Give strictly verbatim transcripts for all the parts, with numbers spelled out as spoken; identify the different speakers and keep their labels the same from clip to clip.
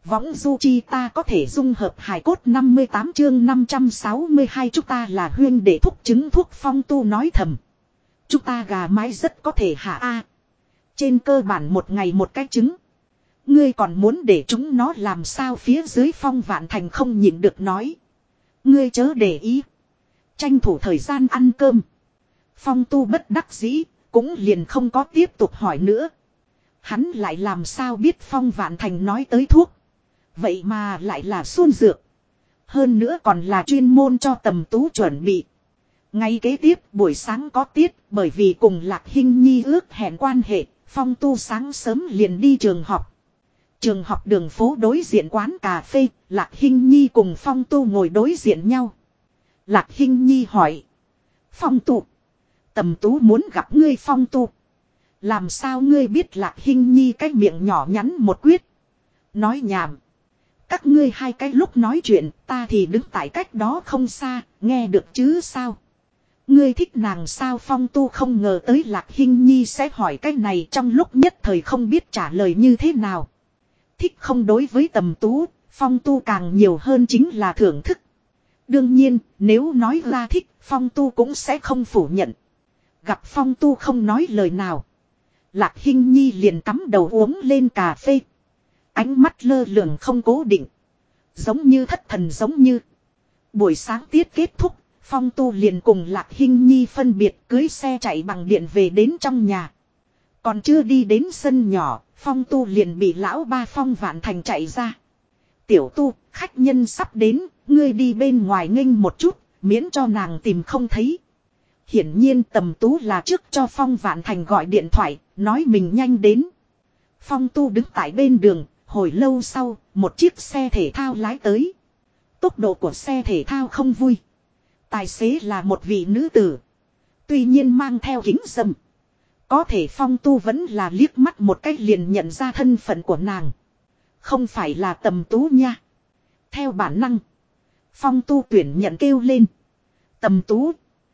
Speaker 1: Võng du chi ta có thể dung hợp hài cốt năm mươi tám chương năm trăm sáu mươi hai chúng ta là huyên để thúc chứng thuốc Phong Tu nói thầm. Chúng ta gà mái rất có thể hạ a. Trên cơ bản một ngày một cái trứng. Ngươi còn muốn để chúng nó làm sao phía dưới Phong Vạn Thành không nhịn được nói. Ngươi chớ để ý. Tranh thủ thời gian ăn cơm. Phong Tu bất đắc dĩ, cũng liền không có tiếp tục hỏi nữa. Hắn lại làm sao biết Phong Vạn Thành nói tới thuốc. Vậy mà lại là xuân dược. Hơn nữa còn là chuyên môn cho Tầm Tú chuẩn bị. Ngay kế tiếp buổi sáng có tiết, bởi vì cùng Lạc Hinh Nhi ước hẹn quan hệ, Phong Tu sáng sớm liền đi trường học. Trường học đường phố đối diện quán cà phê, Lạc Hinh Nhi cùng Phong Tu ngồi đối diện nhau. Lạc Hinh Nhi hỏi. Phong Tu. Tầm Tú muốn gặp ngươi Phong Tu. Làm sao ngươi biết Lạc Hinh Nhi cái miệng nhỏ nhắn một quyết. Nói nhảm. Các ngươi hai cái lúc nói chuyện, ta thì đứng tại cách đó không xa, nghe được chứ sao. Ngươi thích nàng sao Phong Tu không ngờ tới Lạc Hinh Nhi sẽ hỏi cái này trong lúc nhất thời không biết trả lời như thế nào. Thích không đối với Tầm Tú, Phong Tu càng nhiều hơn chính là thưởng thức. Đương nhiên, nếu nói ra thích, Phong Tu cũng sẽ không phủ nhận. Gặp Phong Tu không nói lời nào. Lạc Hinh Nhi liền cắm đầu uống lên cà phê. Ánh mắt lơ lửng không cố định. Giống như thất thần giống như. Buổi sáng tiết kết thúc, Phong Tu liền cùng Lạc Hinh Nhi phân biệt cưới xe chạy bằng điện về đến trong nhà. Còn chưa đi đến sân nhỏ, Phong Tu liền bị lão ba Phong Vạn Thành chạy ra. Tiểu Tu, khách nhân sắp đến, ngươi đi bên ngoài nghênh một chút, miễn cho nàng tìm không thấy. Hiển nhiên Tầm Tú là trước cho Phong Vạn Thành gọi điện thoại, nói mình nhanh đến. Phong Tu đứng tại bên đường, hồi lâu sau, một chiếc xe thể thao lái tới. Tốc độ của xe thể thao không vui. Tài xế là một vị nữ tử. Tuy nhiên mang theo kính râm. Có thể Phong Tu vẫn là liếc mắt một cách liền nhận ra thân phận của nàng. Không phải là Tầm Tú nha. Theo bản năng. Phong Tu tuyển nhận kêu lên. Tầm Tú.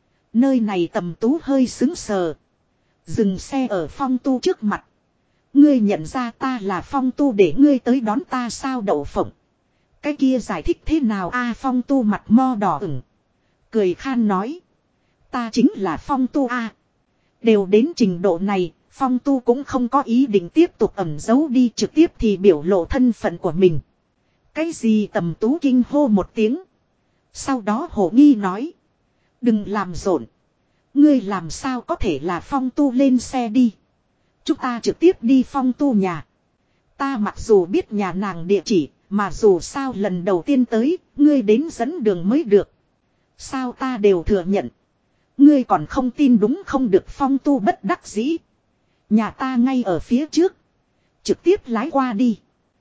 Speaker 1: Nơi này Tầm Tú hơi sững sờ. Dừng xe ở Phong Tu trước mặt. Ngươi nhận ra ta là Phong Tu để ngươi tới đón ta sao đậu phộng. Cái kia giải thích thế nào a Phong Tu mặt mo đỏ ửng. Cười khan nói. Ta chính là Phong Tu a. Đều đến trình độ này, Phong Tu cũng không có ý định tiếp tục ẩn giấu đi trực tiếp thì biểu lộ thân phận của mình. Cái gì Tầm Tú kinh hô một tiếng. Sau đó hổ nghi nói. Đừng làm rộn. Ngươi làm sao có thể là Phong Tu lên xe đi. Chúng ta trực tiếp đi Phong Tu nhà. Ta mặc dù biết nhà nàng địa chỉ, mà dù sao lần đầu tiên tới, ngươi đến dẫn đường mới được. Sao ta đều thừa nhận. Ngươi còn không tin đúng không được Phong Tu bất đắc dĩ. Nhà ta ngay ở phía trước. Trực tiếp lái qua đi.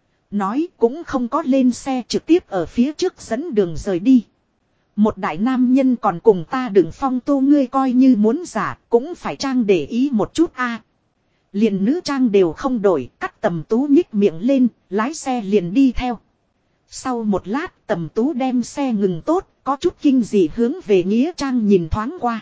Speaker 1: Nói cũng không có lên xe trực tiếp ở phía trước dẫn đường rời đi. Một đại nam nhân còn cùng ta đừng Phong Tu ngươi coi như muốn giả cũng phải trang để ý một chút a. Liền nữ trang đều không đổi, cắt Tầm Tú nhích miệng lên, lái xe liền đi theo. Sau một lát Tầm Tú đem xe ngừng tốt, có chút kinh dị hướng về Nghĩa Trang nhìn thoáng qua.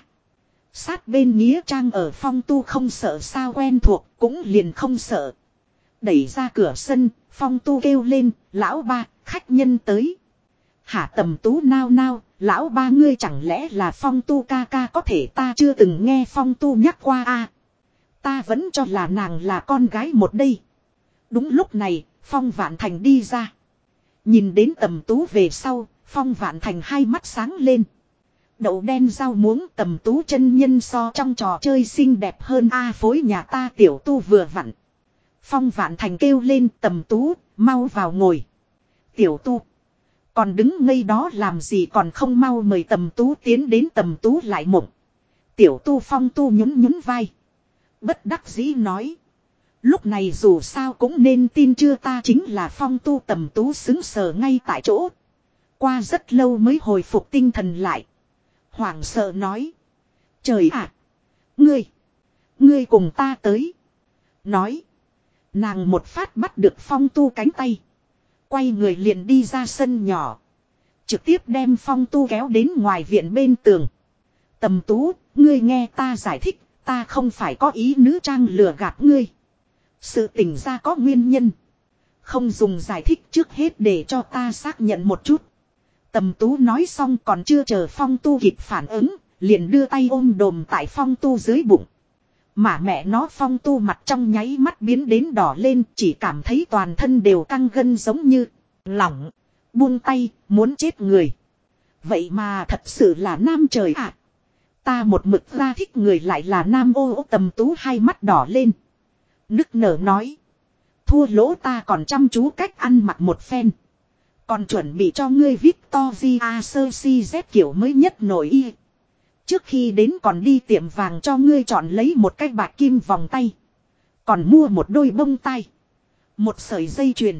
Speaker 1: Sát bên Nghĩa Trang ở Phong Tu không sợ sao quen thuộc, cũng liền không sợ. Đẩy ra cửa sân, Phong Tu kêu lên, lão ba, khách nhân tới. Hả Tầm Tú nao nao, lão ba ngươi chẳng lẽ là Phong Tu ca ca có thể ta chưa từng nghe Phong Tu nhắc qua a à, ta vẫn cho là nàng là con gái một đây. Đúng lúc này, Phong Vạn Thành đi ra. Nhìn đến Tầm Tú về sau, Phong Vạn Thành hai mắt sáng lên. Đậu đen rau muống Tầm Tú chân nhân so trong trò chơi xinh đẹp hơn a phối nhà ta Tiểu Tu vừa vặn. Phong Vạn Thành kêu lên Tầm Tú, mau vào ngồi. Tiểu Tu. Còn đứng ngây đó làm gì còn không mau mời Tầm Tú tiến đến Tầm Tú lại mộng. Tiểu Tu Phong Tu nhún nhún vai. Bất đắc dĩ nói. Lúc này dù sao cũng nên tin chưa ta chính là Phong Tu Tầm Tú xứng sờ ngay tại chỗ. Qua rất lâu mới hồi phục tinh thần lại. Hoảng sợ nói. Trời ạ. Ngươi. Ngươi cùng ta tới. Nói. Nàng một phát bắt được Phong Tu cánh tay. Quay người liền đi ra sân nhỏ. Trực tiếp đem Phong Tu kéo đến ngoài viện bên tường. Tầm Tú, ngươi nghe ta giải thích. Ta không phải có ý nữ trang lừa gạt ngươi. Sự tình ra có nguyên nhân. Không dùng giải thích trước hết để cho ta xác nhận một chút. Tầm Tú nói xong còn chưa chờ Phong Tu kịp phản ứng, liền đưa tay ôm đồm tại Phong Tu dưới bụng. Mà mẹ nó Phong Tu mặt trong nháy mắt biến đến đỏ lên, chỉ cảm thấy toàn thân đều căng gân giống như lỏng, buông tay, muốn chết người. Vậy mà thật sự là nam trời ạ. À. Ta một mực ra thích người lại là nam ô ô. Tầm Tú hai mắt đỏ lên. Nức nở nói. Thua lỗ ta còn chăm chú cách ăn mặc một phen. Còn chuẩn bị cho ngươi Victoria Secret kiểu mới nhất nổi y. Trước khi đến còn đi tiệm vàng cho ngươi chọn lấy một cái bạc kim vòng tay. Còn mua một đôi bông tai. Một sợi dây chuyền.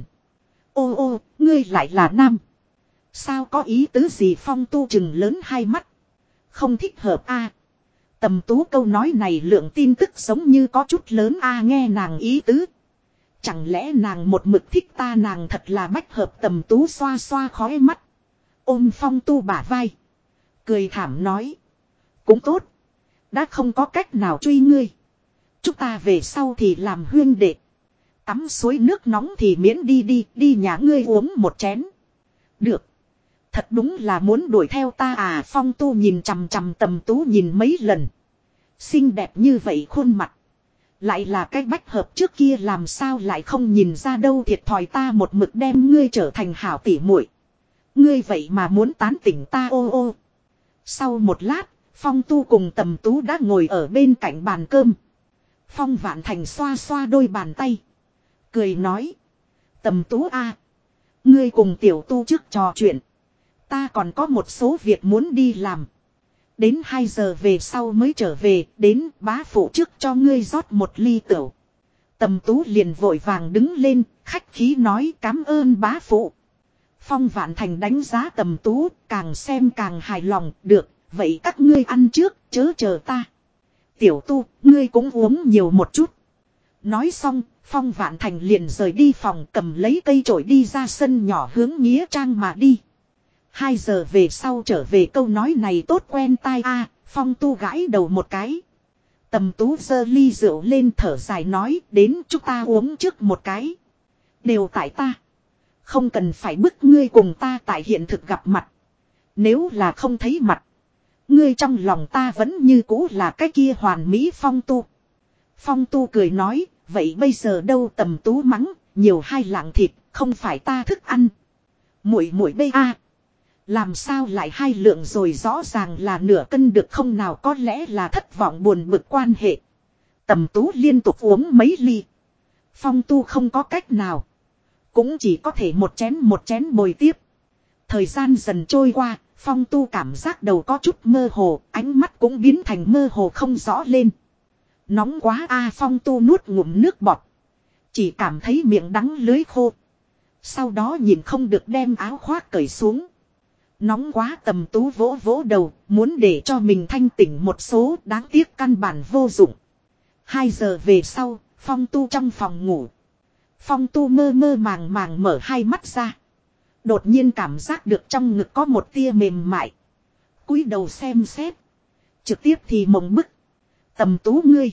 Speaker 1: Ô ô, ngươi lại là nam. Sao có ý tứ gì? Phong Tu chừng lớn hai mắt. Không thích hợp a. À. Tầm Tú câu nói này lượng tin tức giống như có chút lớn a à, nghe nàng ý tứ. Chẳng lẽ nàng một mực thích ta? Nàng thật là bách hợp. Tầm Tú xoa xoa khóe mắt. Ôm Phong Tu bả vai. Cười thảm nói. Cũng tốt. Đã không có cách nào truy ngươi. Chúng ta về sau thì làm huyên đệ. Tắm suối nước nóng thì miễn đi đi. Đi nhà ngươi uống một chén. Được. Thật đúng là muốn đuổi theo ta à. Phong Tu nhìn chằm chằm Tầm Tú nhìn mấy lần. Xinh đẹp như vậy khuôn mặt. Lại là cái bách hợp trước kia làm sao lại không nhìn ra đâu. Thiệt thòi ta một mực đem ngươi trở thành hảo tỉ muội. Ngươi vậy mà muốn tán tỉnh ta ô ô. Sau một lát, Phong Tu cùng Tầm Tú đã ngồi ở bên cạnh bàn cơm. Phong Vạn Thành xoa xoa đôi bàn tay. Cười nói. Tầm Tú a, ngươi cùng tiểu Tu trước trò chuyện. Ta còn có một số việc muốn đi làm. Đến hai giờ về sau mới trở về, đến bá phụ trước cho ngươi rót một ly tửu. Tầm Tú liền vội vàng đứng lên, khách khí nói cảm ơn bá phụ. Phong Vạn Thành đánh giá Tầm Tú, càng xem càng hài lòng, được, vậy các ngươi ăn trước, chớ chờ ta. Tiểu Tu, ngươi cũng uống nhiều một chút. Nói xong, Phong Vạn Thành liền rời đi phòng cầm lấy cây chổi đi ra sân nhỏ hướng nghĩa trang mà đi. Hai giờ về sau trở về câu nói này tốt quen tai a. À, Phong Tu gãi đầu một cái. Tầm Tú giơ ly rượu lên thở dài nói đến chúng ta uống trước một cái. Đều tại ta. Không cần phải bức ngươi cùng ta tại hiện thực gặp mặt. Nếu là không thấy mặt. Ngươi trong lòng ta vẫn như cũ là cái kia hoàn mỹ Phong Tu. Phong Tu cười nói vậy bây giờ đâu? Tầm Tú mắng nhiều hai lạng thịt không phải ta thức ăn. Muội muội bê a. Làm sao lại hai lượng rồi? Rõ ràng là nửa cân được không nào? Có lẽ là thất vọng buồn bực quan hệ. Tầm Tú liên tục uống mấy ly. Phong Tu không có cách nào. Cũng chỉ có thể một chén một chén bồi tiếp. Thời gian dần trôi qua, Phong Tu cảm giác đầu có chút mơ hồ, ánh mắt cũng biến thành mơ hồ không rõ lên. Nóng quá a. À, Phong Tu nuốt ngụm nước bọt. Chỉ cảm thấy miệng đắng lưỡi khô. Sau đó nhìn không được đem áo khoác cởi xuống. Nóng quá. Tầm Tú vỗ vỗ đầu, muốn để cho mình thanh tỉnh một số, đáng tiếc căn bản vô dụng. Hai giờ về sau, Phong Tu trong phòng ngủ. Phong Tu mơ mơ màng màng mở hai mắt ra. Đột nhiên cảm giác được trong ngực có một tia mềm mại. Cúi đầu xem xét. Trực tiếp thì mộng bức. Tầm Tú ngươi.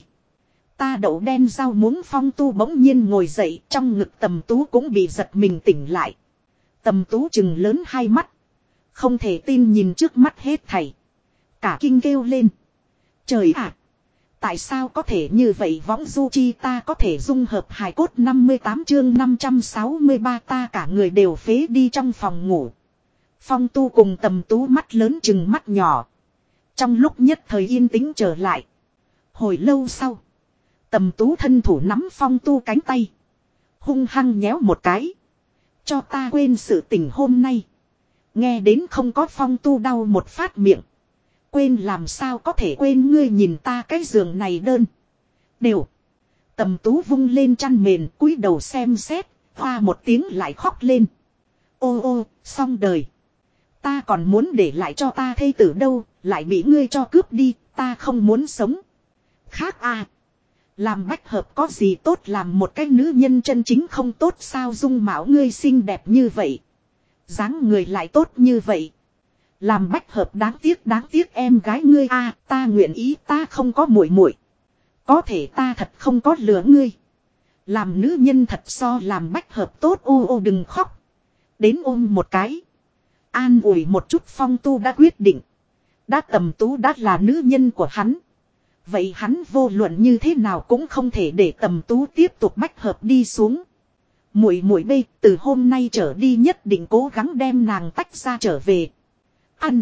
Speaker 1: Ta đậu đen rau muống. Phong Tu bỗng nhiên ngồi dậy, trong ngực Tầm Tú cũng bị giật mình tỉnh lại. Tầm Tú trừng lớn hai mắt. Không thể tin nhìn trước mắt hết thảy. Cả kinh kêu lên. Trời ạ! Tại sao có thể như vậy? Võng du chi ta có thể dung hợp hài cốt. Năm mươi tám chương năm trăm sáu mươi ba ta cả người đều phế đi trong phòng ngủ. Phong Tu cùng Tầm Tú mắt lớn chừng mắt nhỏ. Trong lúc nhất thời yên tĩnh trở lại. Hồi lâu sau. Tầm Tú thân thủ nắm Phong Tu cánh tay. Hung hăng nhéo một cái. Cho ta quên sự tình hôm nay. Nghe đến không có Phong Tu đau một phát miệng. Quên làm sao có thể quên? Ngươi nhìn ta cái giường này đơn. Đều. Tầm Tú vung lên chăn mền cúi đầu xem xét. Hoa một tiếng lại khóc lên. Ô ô, xong đời. Ta còn muốn để lại cho ta thê tử đâu. Lại bị ngươi cho cướp đi. Ta không muốn sống. Khác à. Làm bách hợp có gì tốt? Làm một cái nữ nhân chân chính không tốt sao? Dung mạo ngươi xinh đẹp như vậy. Dáng người lại tốt như vậy. Làm bách hợp đáng tiếc đáng tiếc em gái ngươi a. À, ta nguyện ý. Ta không có muội muội. Có thể ta thật không có lừa ngươi. Làm nữ nhân thật so làm bách hợp tốt, ô ô đừng khóc. Đến ôm một cái. An ủi một chút Phong Tu đã quyết định. Đã Tầm Tú đã là nữ nhân của hắn. Vậy hắn vô luận như thế nào cũng không thể để Tầm Tú tiếp tục bách hợp đi xuống. Muội muội bê, từ hôm nay trở đi nhất định cố gắng đem nàng tách ra trở về. Ăn.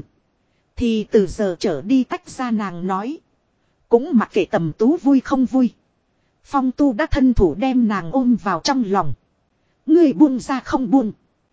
Speaker 1: Thì từ giờ trở đi tách ra nàng nói. Cũng mặc kệ Tầm Tú vui không vui. Phong Tu đã thân thủ đem nàng ôm vào trong lòng. Người buông ra không buông.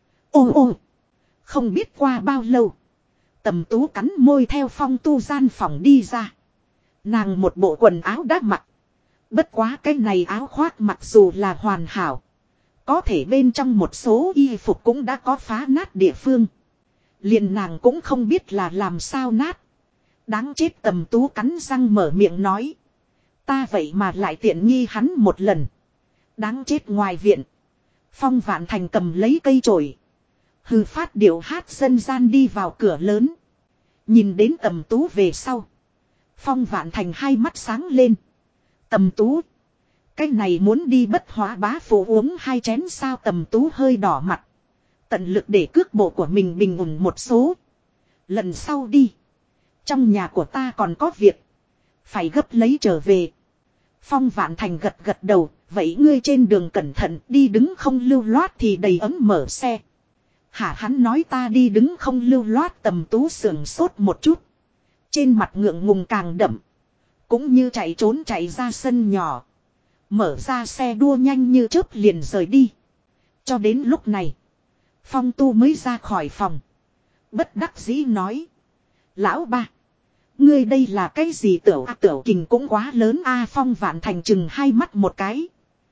Speaker 1: Ô ô. Không biết qua bao lâu. Tầm Tú cắn môi theo Phong Tu gian phòng đi ra. Nàng một bộ quần áo đã mặc. Bất quá cái này áo khoác mặc dù là hoàn hảo. Có thể bên trong một số y phục cũng đã có phá nát địa phương. Liền nàng cũng không biết là làm sao nát. Đáng chết, Tầm Tú cắn răng mở miệng nói. Ta vậy mà lại tiện nghi hắn một lần. Đáng chết. Ngoài viện. Phong Vạn Thành cầm lấy cây chổi. Hừ phát điệu hát dân gian đi vào cửa lớn. Nhìn đến Tầm Tú về sau. Phong Vạn Thành hai mắt sáng lên. Tầm Tú. Cái này muốn đi Bất Hóa Bá Phủ uống hai chén sao? Tầm Tú hơi đỏ mặt. Tận lực để cước bộ của mình bình ổn một số. Lần sau đi. Trong nhà của ta còn có việc. Phải gấp lấy trở về. Phong Vạn Thành gật gật đầu. Vậy ngươi trên đường cẩn thận, đi đứng không lưu loát thì đầy ấm mở xe. Hả? Hắn nói ta đi đứng không lưu loát. Tầm Tú sườn sốt một chút. Trên mặt ngượng ngùng càng đậm. Cũng như chạy trốn chạy ra sân nhỏ. Mở ra xe đua nhanh như chớp liền rời đi. Cho đến lúc này. Phong Tu mới ra khỏi phòng. Bất đắc dĩ nói. Lão ba. Ngươi đây là cái gì? Tiểu à, tiểu kình cũng quá lớn a. Phong Vạn Thành chừng hai mắt một cái.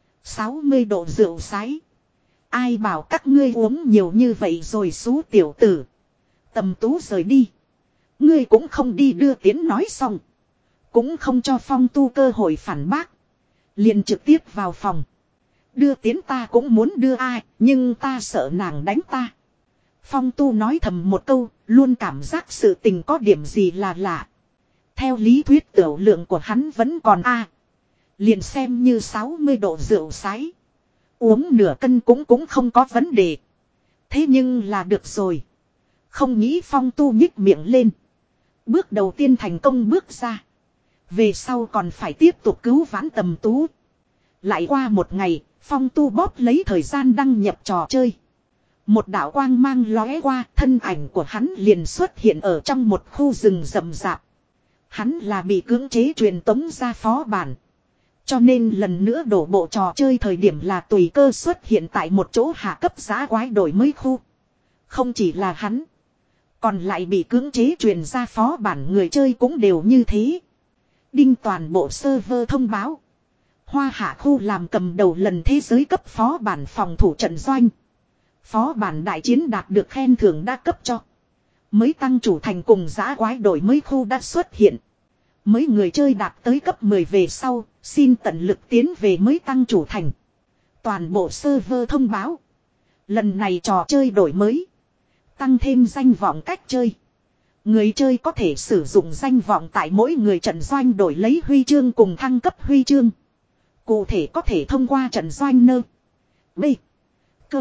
Speaker 1: sáu mươi độ rượu sái. Ai bảo các ngươi uống nhiều như vậy rồi xú tiểu tử. Tầm Tú rời đi. Ngươi cũng không đi đưa tiến nói xong. Cũng không cho Phong Tu cơ hội phản bác. Liền trực tiếp vào phòng. Đưa tiến ta cũng muốn đưa ai, nhưng ta sợ nàng đánh ta. Phong Tu nói thầm một câu, luôn cảm giác sự tình có điểm gì là lạ. Theo lý thuyết tiểu lượng của hắn vẫn còn a. À, liền xem như sáu mươi độ rượu sái. Uống nửa cân cũng cũng không có vấn đề. Thế nhưng là được rồi. Không nghĩ Phong Tu nhích miệng lên. Bước đầu tiên thành công bước ra. Về sau còn phải tiếp tục cứu vãn Tầm Tú. Lại qua một ngày, Phong Tu bóp lấy thời gian đăng nhập trò chơi. Một đạo quang mang lóe qua, thân ảnh của hắn liền xuất hiện ở trong một khu rừng rậm rạp. Hắn là bị cưỡng chế truyền tống ra phó bản. Cho nên lần nữa đổ bộ trò chơi thời điểm là tùy cơ xuất hiện tại một chỗ hạ cấp giá quái đổi mới khu. Không chỉ là hắn. Còn lại bị cưỡng chế truyền ra phó bản người chơi cũng đều như thế. Đinh toàn bộ server thông báo. Hoa Hạ khu làm cầm đầu lần thế giới cấp phó bản phòng thủ trận doanh. Phó bản đại chiến đạt được khen thưởng đã cấp cho. Mới tăng chủ thành cùng giã quái đổi mới khu đã xuất hiện. Mấy người chơi đạt tới cấp mười về sau, xin tận lực tiến về mới tăng chủ thành. Toàn bộ server thông báo. Lần này trò chơi đổi mới. Tăng thêm danh vọng cách chơi. Người chơi có thể sử dụng danh vọng tại mỗi người trận doanh đổi lấy huy chương cùng thăng cấp huy chương. Cụ thể có thể thông qua trận doanh nơ. B. Cơ.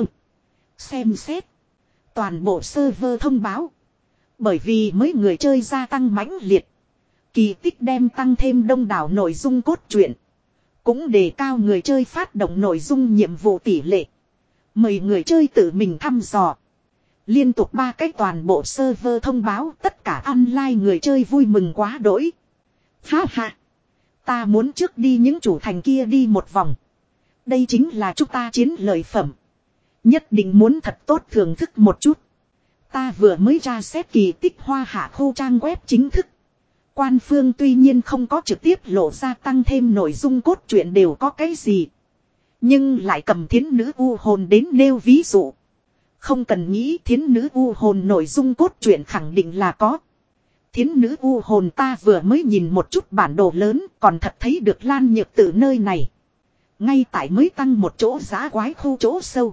Speaker 1: Xem xét. Toàn bộ server thông báo. Bởi vì mấy người chơi gia tăng mãnh liệt. Kỳ tích đem tăng thêm đông đảo nội dung cốt truyện. Cũng đề cao người chơi phát động nội dung nhiệm vụ tỷ lệ. Mời người chơi tự mình thăm dò. Liên tục ba cách toàn bộ server thông báo, tất cả online người chơi vui mừng quá đỗi. Ha ha. Ta muốn trước đi những chủ thành kia đi một vòng. Đây chính là chúng ta chiến lợi phẩm. Nhất định muốn thật tốt thưởng thức một chút. Ta vừa mới ra xét kỳ tích Hoa Hạ khu trang web chính thức. Quan phương tuy nhiên không có trực tiếp lộ ra tăng thêm nội dung cốt truyện đều có cái gì. Nhưng lại cầm thiến nữ u hồn đến nêu ví dụ. Không cần nghĩ thiến nữ u hồn nội dung cốt truyện khẳng định là có. Thiến nữ u hồn ta vừa mới nhìn một chút bản đồ lớn còn thật thấy được Lan Nhược Tử nơi này. Ngay tại mới tăng một chỗ giã quái khu chỗ sâu.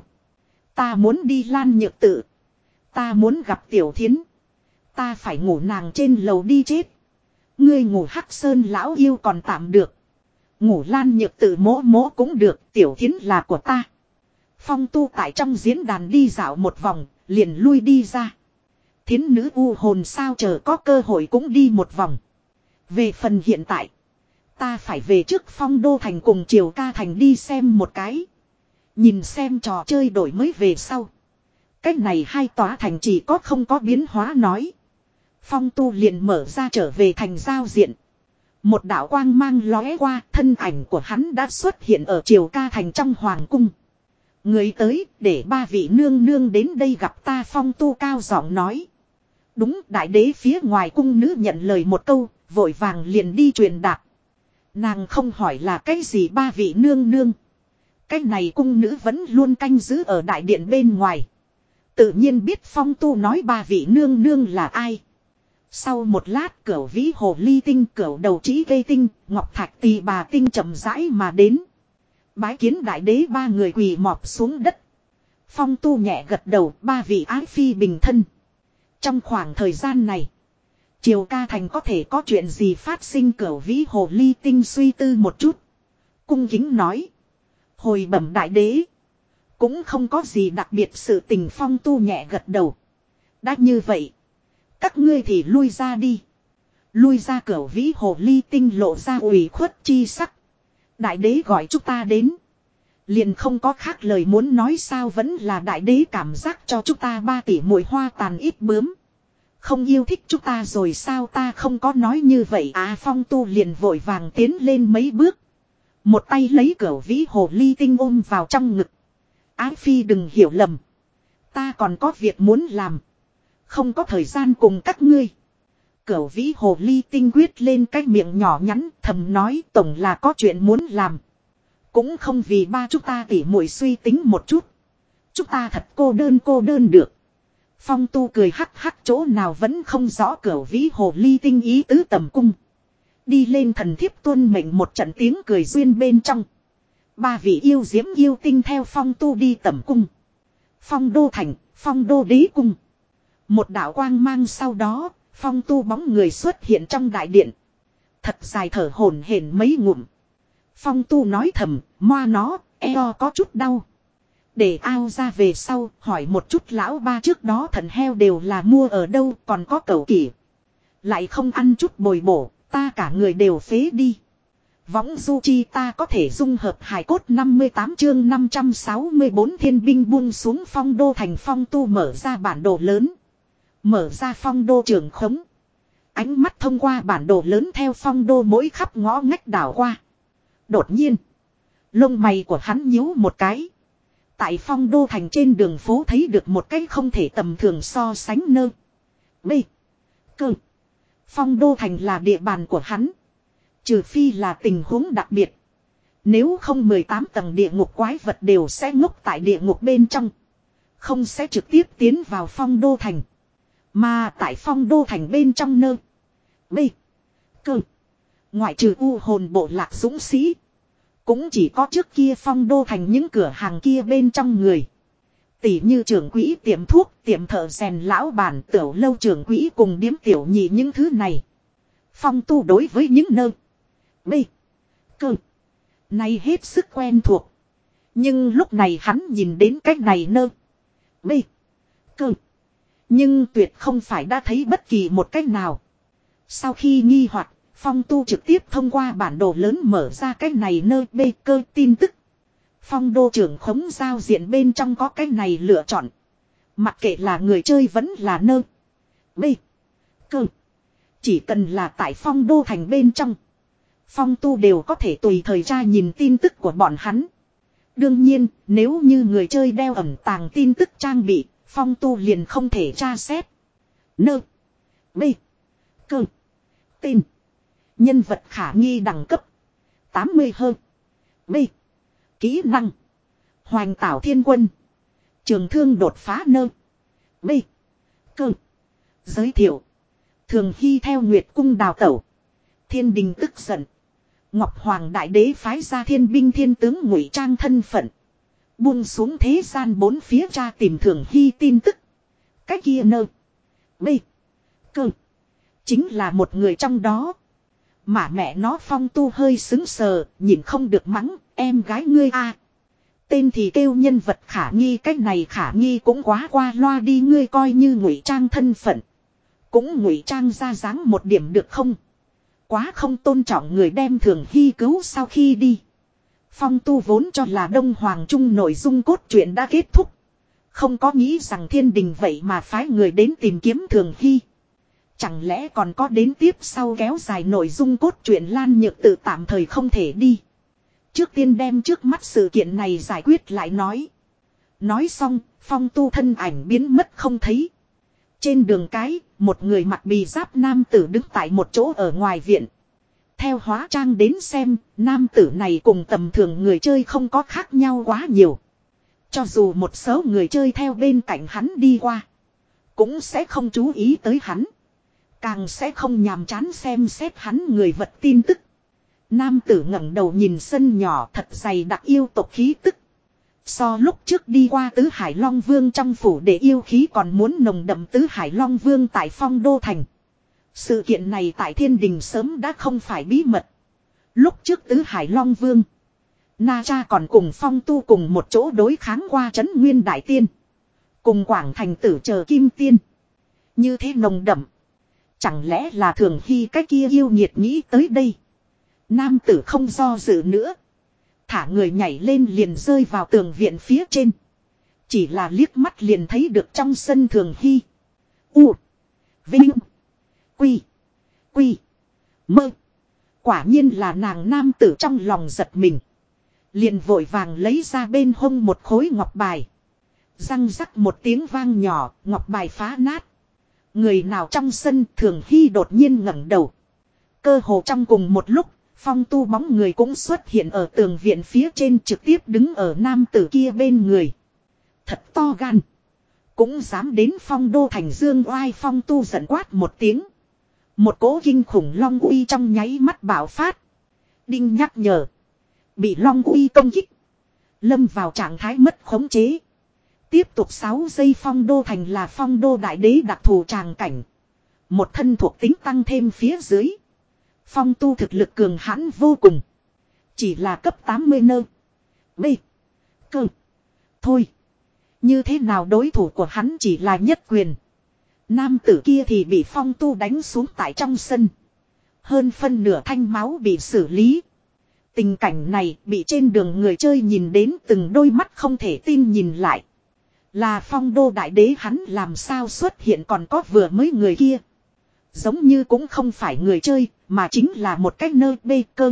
Speaker 1: Ta muốn đi Lan Nhược Tử. Ta muốn gặp Tiểu Thiến. Ta phải ngủ nàng trên lầu đi chết. Ngươi ngủ Hắc Sơn lão yêu còn tạm được. Ngủ Lan Nhược tự mỗ mỗ cũng được, Tiểu Thiến là của ta. Phong Tu tại trong diễn đàn đi dạo một vòng, liền lui đi ra. Thiến nữ u hồn sao chờ có cơ hội cũng đi một vòng. Về phần hiện tại, ta phải về trước Phong Đô Thành cùng Triều Ca Thành đi xem một cái. Nhìn xem trò chơi đổi mới về sau. Cách này hai tòa thành chỉ có không có biến hóa nói. Phong Tu liền mở ra trở về thành giao diện. Một đạo quang mang lóe qua, thân ảnh của hắn đã xuất hiện ở Triều Ca Thành trong hoàng cung. Người tới, để ba vị nương nương đến đây gặp ta. Phong Tu cao giọng nói. Đúng, đại đế phía ngoài cung nữ nhận lời một câu, vội vàng liền đi truyền đạt. Nàng không hỏi là cái gì ba vị nương nương. Cái này cung nữ vẫn luôn canh giữ ở đại điện bên ngoài. Tự nhiên biết Phong Tu nói ba vị nương nương là ai. Sau một lát cửu vĩ hồ ly tinh, cửu đầu trĩ cây tinh, ngọc thạch tỳ bà tinh chậm rãi mà đến. Bái kiến đại đế, ba người quỳ mọp xuống đất. Phong Tu nhẹ gật đầu, ba vị ái phi bình thân. Trong khoảng thời gian này, Triều Ca Thành có thể có chuyện gì phát sinh? Cửu vĩ hồ ly tinh suy tư một chút, cung kính nói. Hồi bẩm đại đế, cũng không có gì đặc biệt sự tình. Phong Tu nhẹ gật đầu. Đã như vậy, các ngươi thì lui ra đi. Lui ra. Cửu vĩ hồ ly tinh lộ ra ủy khuất chi sắc. Đại đế gọi chúng ta đến, liền không có khác lời muốn nói sao? Vẫn là đại đế cảm giác cho chúng ta ba tỷ muội hoa tàn ít bướm, không yêu thích chúng ta rồi sao? Ta không có nói như vậy à. Phong Tu liền vội vàng tiến lên mấy bước, một tay lấy cửu vĩ hồ ly tinh ôm vào trong ngực. Ái phi đừng hiểu lầm, ta còn có việc muốn làm, không có thời gian cùng các ngươi. Cửu vĩ hồ ly tinh quyết lên cái miệng nhỏ nhắn, thầm nói tổng là có chuyện muốn làm. Cũng không vì ba chúng ta tỉ muội suy tính một chút. Chúng ta thật cô đơn cô đơn được. Phong Tu cười hắc hắc, chỗ nào vẫn không rõ cửu vĩ hồ ly tinh ý tứ tầm cung. Đi lên thần thiếp tuân mệnh một trận tiếng cười duyên bên trong. Ba vị yêu diễm yêu tinh theo Phong Tu đi tầm cung. Phong Đô Thành, Phong Đô Đế Cung. Một đạo quang mang sau đó, Phong Tu bóng người xuất hiện trong đại điện. Thật dài thở hổn hển mấy ngụm. Phong Tu nói thầm, moa nó, eo có chút đau. Để ao ra về sau, hỏi một chút lão ba trước đó thần heo đều là mua ở đâu, còn có cẩu kỷ. Lại không ăn chút bồi bổ, ta cả người đều phế đi. Võng du chi ta có thể dung hợp hài cốt. Năm mươi tám chương năm trăm sáu mươi bốn thiên binh buông xuống Phong Đô Thành. Phong Tu mở ra bản đồ lớn, mở ra Phong Đô trường khống. Ánh mắt thông qua bản đồ lớn theo Phong Đô mỗi khắp ngõ ngách đảo qua. Đột nhiên, lông mày của hắn nhíu một cái. Tại Phong Đô Thành trên đường phố thấy được một cái không thể tầm thường so sánh nơ. B. Cơ. Phong Đô Thành là địa bàn của hắn. Trừ phi là tình huống đặc biệt. Nếu không mười tám tầng địa ngục quái vật đều sẽ ngốc tại địa ngục bên trong. Không sẽ trực tiếp tiến vào Phong Đô Thành. Mà tại Phong Đô Thành bên trong nơ. B. Cơ. Ngoại trừ u hồn bộ lạc dũng sĩ. Cũng chỉ có trước kia Phong Đô Thành những cửa hàng kia bên trong người. Tỷ như trưởng quỹ tiệm thuốc, tiệm thợ rèn lão bản, tiểu lâu trưởng quỹ cùng điếm tiểu nhị những thứ này. Phong Tu đối với những nơi B. Cơ. Này hết sức quen thuộc. Nhưng lúc này hắn nhìn đến cách này nơ. B. Cơ. Nhưng tuyệt không phải đã thấy bất kỳ một cách nào. Sau khi nghi hoặc, Phong Tu trực tiếp thông qua bản đồ lớn mở ra cái này nơi B cơ tin tức. Phong Đô trưởng khống giao diện bên trong có cái này lựa chọn. Mặc kệ là người chơi vẫn là nơi B cơ. Chỉ cần là tại Phong Đô Thành bên trong, Phong Tu đều có thể tùy thời tra nhìn tin tức của bọn hắn. Đương nhiên, nếu như người chơi đeo ẩn tàng tin tức trang bị, Phong Tu liền không thể tra xét. Nơ. B. Cơ. Tên. Nhân vật khả nghi đẳng cấp. tám mươi hơn. B. Kỹ năng. Hoành tảo thiên quân. Trường thương đột phá nơ. B. Cơ. Giới thiệu. Thường hy theo Nguyệt cung đào tẩu. Thiên đình tức giận. Ngọc Hoàng Đại Đế phái ra thiên binh thiên tướng ngụy trang thân phận. Buông xuống thế gian bốn phía tra tìm Thường hy tin tức. Cái kia nơ. B. Cơ. Chính là một người trong đó. Mà mẹ nó Phong Tu hơi xứng sờ, nhìn không được mắng, em gái ngươi a. Tên thì kêu nhân vật khả nghi, cách này khả nghi cũng quá qua loa đi, ngươi coi như ngụy trang thân phận. Cũng ngụy trang ra dáng một điểm được không? Quá không tôn trọng người, đem Thường Hy cứu sau khi đi. Phong Tu vốn cho là Đông Hoàng Trung nội dung cốt truyện đã kết thúc. Không có nghĩ rằng thiên đình vậy mà phái người đến tìm kiếm Thường Hy. Chẳng lẽ còn có đến tiếp sau kéo dài nội dung cốt truyện, Lan Nhược Tự tạm thời không thể đi. Trước tiên đem trước mắt sự kiện này giải quyết lại nói. Nói xong, Phong Tu thân ảnh biến mất không thấy. Trên đường cái, một người mặc bì giáp nam tử đứng tại một chỗ ở ngoài viện. Theo hóa trang đến xem, nam tử này cùng tầm thường người chơi không có khác nhau quá nhiều. Cho dù một số người chơi theo bên cạnh hắn đi qua, cũng sẽ không chú ý tới hắn. Càng sẽ không nhàm chán xem xét hắn người vật tin tức. Nam tử ngẩng đầu nhìn sân nhỏ thật dày đặc yêu tộc khí tức. So lúc trước đi qua Tứ Hải Long Vương trong phủ để yêu khí còn muốn nồng đậm. Tứ Hải Long Vương tại Phong Đô Thành. Sự kiện này tại thiên đình sớm đã không phải bí mật. Lúc trước Tứ Hải Long Vương, Na Cha còn cùng Phong Tu cùng một chỗ đối kháng qua Trấn Nguyên Đại Tiên. Cùng Quảng Thành Tử chờ Kim Tiên. Như thế nồng đậm. Chẳng lẽ là Thường Hy cái kia yêu nhiệt nghĩ tới đây. Nam tử không do dự nữa. Thả người nhảy lên liền rơi vào tường viện phía trên. Chỉ là liếc mắt liền thấy được trong sân Thường Hy. U. Vinh. Quy. Quy. Mơ. Quả nhiên là nàng. Nam tử trong lòng giật mình. Liền vội vàng lấy ra bên hông một khối ngọc bài. Răng rắc một tiếng vang nhỏ, ngọc bài phá nát. Người nào trong sân? Thường Hy đột nhiên ngẩng đầu. Cơ hồ trong cùng một lúc, Phong Tu bóng người cũng xuất hiện ở tường viện phía trên, trực tiếp đứng ở nam tử kia bên người. Thật to gan. Cũng dám đến Phong Đô Thành dương oai. Phong Tu giận quát một tiếng. Một cỗ kinh khủng long uy trong nháy mắt bạo phát. Đinh nhắc nhở. Bị long uy công kích. Lâm vào trạng thái mất khống chế. Tiếp tục sáu giây. Phong Đô Thành là Phong Đô Đại Đế đặc thù tràng cảnh. Một thân thuộc tính tăng thêm phía dưới. Phong Tu thực lực cường hãn vô cùng. Chỉ là cấp tám mươi nơ. B. Cơ. Thôi. Như thế nào đối thủ của hắn chỉ là nhất quyền. Nam tử kia thì bị Phong Tu đánh xuống tại trong sân. Hơn phân nửa thanh máu bị xử lý. Tình cảnh này bị trên đường người chơi nhìn đến từng đôi mắt không thể tin nhìn lại. Là Phong Đô Đại Đế, hắn làm sao xuất hiện, còn có vừa mới người kia. Giống như cũng không phải người chơi, mà chính là một cái nơi bê cơ.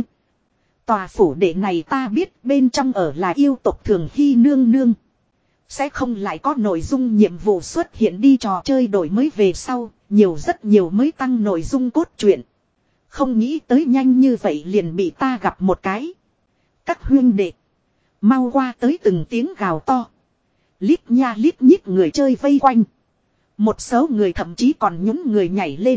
Speaker 1: Tòa phủ đệ này ta biết bên trong ở là yêu tộc Thường Hy nương nương. Sẽ không lại có nội dung nhiệm vụ xuất hiện đi trò chơi đổi mới về sau, nhiều rất nhiều mới tăng nội dung cốt truyện. Không nghĩ tới nhanh như vậy liền bị ta gặp một cái. Các huynh đệ, mau qua tới, từng tiếng gào to. Lít nha lít nhít người chơi vây quanh. Một số người thậm chí còn nhún người nhảy lên.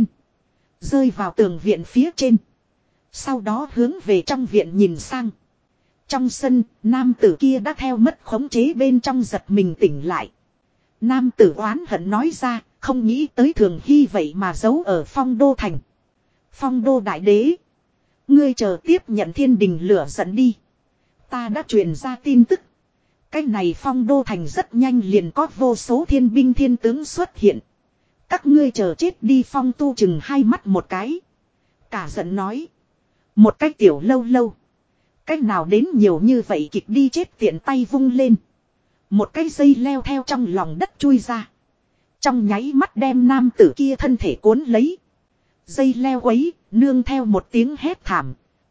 Speaker 1: Rơi vào tường viện phía trên. Sau đó hướng về trong viện nhìn sang. Trong sân, nam tử kia đã theo mất khống chế bên trong giật mình tỉnh lại. Nam tử oán hận nói ra, không nghĩ tới Thường Hy vậy mà giấu ở Phong Đô Thành. Phong Đô Đại Đế, ngươi chờ tiếp nhận thiên đình lửa giận đi. Ta đã truyền ra tin tức. Cái này Phong Đô Thành rất nhanh liền có vô số thiên binh thiên tướng xuất hiện. Các ngươi chờ chết đi. Phong Tu chừng hai mắt một cái. Cả giận nói. Một cái tiểu lâu lâu. Cách nào đến nhiều như vậy kịch đi chết, tiện tay vung lên. Một cái dây leo theo trong lòng đất chui ra. Trong nháy mắt đem nam tử kia thân thể cuốn lấy. Dây leo quấy, nương theo một tiếng hét thảm.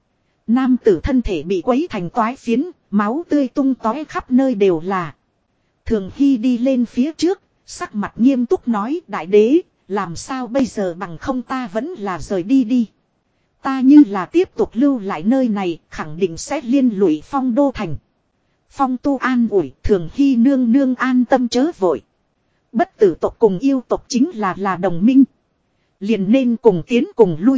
Speaker 1: Nam tử thân thể bị quấy thành toái phiến, máu tươi tung tóe khắp nơi đều là. Thường Hy đi lên phía trước, sắc mặt nghiêm túc nói, Đại Đế, làm sao bây giờ, bằng không ta vẫn là rời đi đi. Ta như là tiếp tục lưu lại nơi này, khẳng định sẽ liên lụy Phong Đô Thành. Phong Tu an ủi, Thường Hy nương nương an tâm chớ vội. Bất tử tộc cùng yêu tộc chính là là đồng minh. Liền nên cùng tiến cùng lui.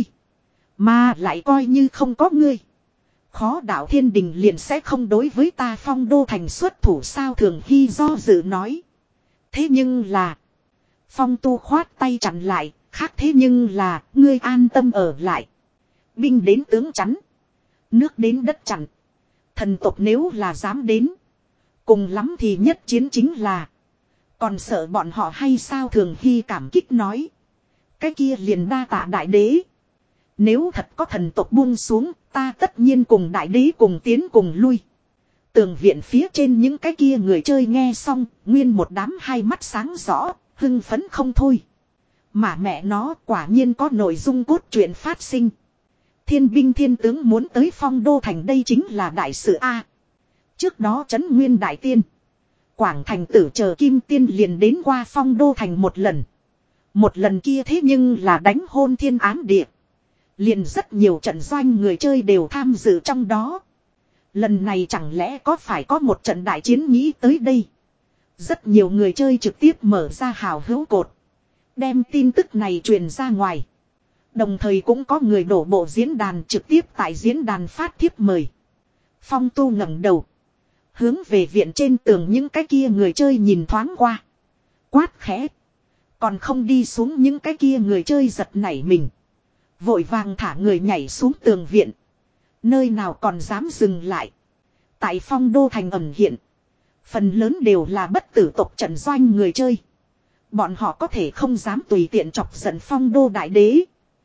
Speaker 1: Mà lại coi như không có ngươi. Khó đạo thiên đình liền sẽ không đối với ta Phong Đô Thành xuất thủ sao. Thường Hy do dự nói. Thế nhưng là. Phong Tu khoát tay chặn lại. Khác thế nhưng là ngươi an tâm ở lại. Binh đến tướng chắn. Nước đến đất chặn. Thần tộc nếu là dám đến. Cùng lắm thì nhất chiến chính là. Còn sợ bọn họ hay sao? Thường Hy cảm kích nói. Cái kia liền đa tạ đại đế. Nếu thật có thần tộc buông xuống, ta tất nhiên cùng đại đế cùng tiến cùng lui. Tường viện phía trên những cái kia người chơi nghe xong, nguyên một đám hai mắt sáng rõ, hưng phấn không thôi. Mà mẹ nó quả nhiên có nội dung cốt truyện phát sinh. Thiên binh thiên tướng muốn tới Phong Đô Thành, đây chính là đại sự A. Trước đó Trấn Nguyên Đại Tiên, Quảng Thành Tử chờ Kim Tiên liền đến qua Phong Đô Thành một lần. Một lần kia thế nhưng là đánh hôn thiên ám địa. Liền rất nhiều trận doanh người chơi đều tham dự trong đó. Lần này chẳng lẽ có phải có một trận đại chiến nghĩ tới đây. Rất nhiều người chơi trực tiếp mở ra hào hữu cột. Đem tin tức này truyền ra ngoài. Đồng thời cũng có người đổ bộ diễn đàn trực tiếp tại diễn đàn phát thiếp mời. Phong Tu ngẩng đầu. Hướng về viện trên tường những cái kia người chơi nhìn thoáng qua. Quát khẽ. Còn không đi xuống những cái kia người chơi giật nảy mình. Vội vàng thả người nhảy xuống tường viện. Nơi nào còn dám dừng lại. Tại Phong Đô Thành ẩn hiện. Phần lớn đều là bất tử tộc trận doanh người chơi. Bọn họ có thể không dám tùy tiện chọc giận Phong Đô Đại Đế.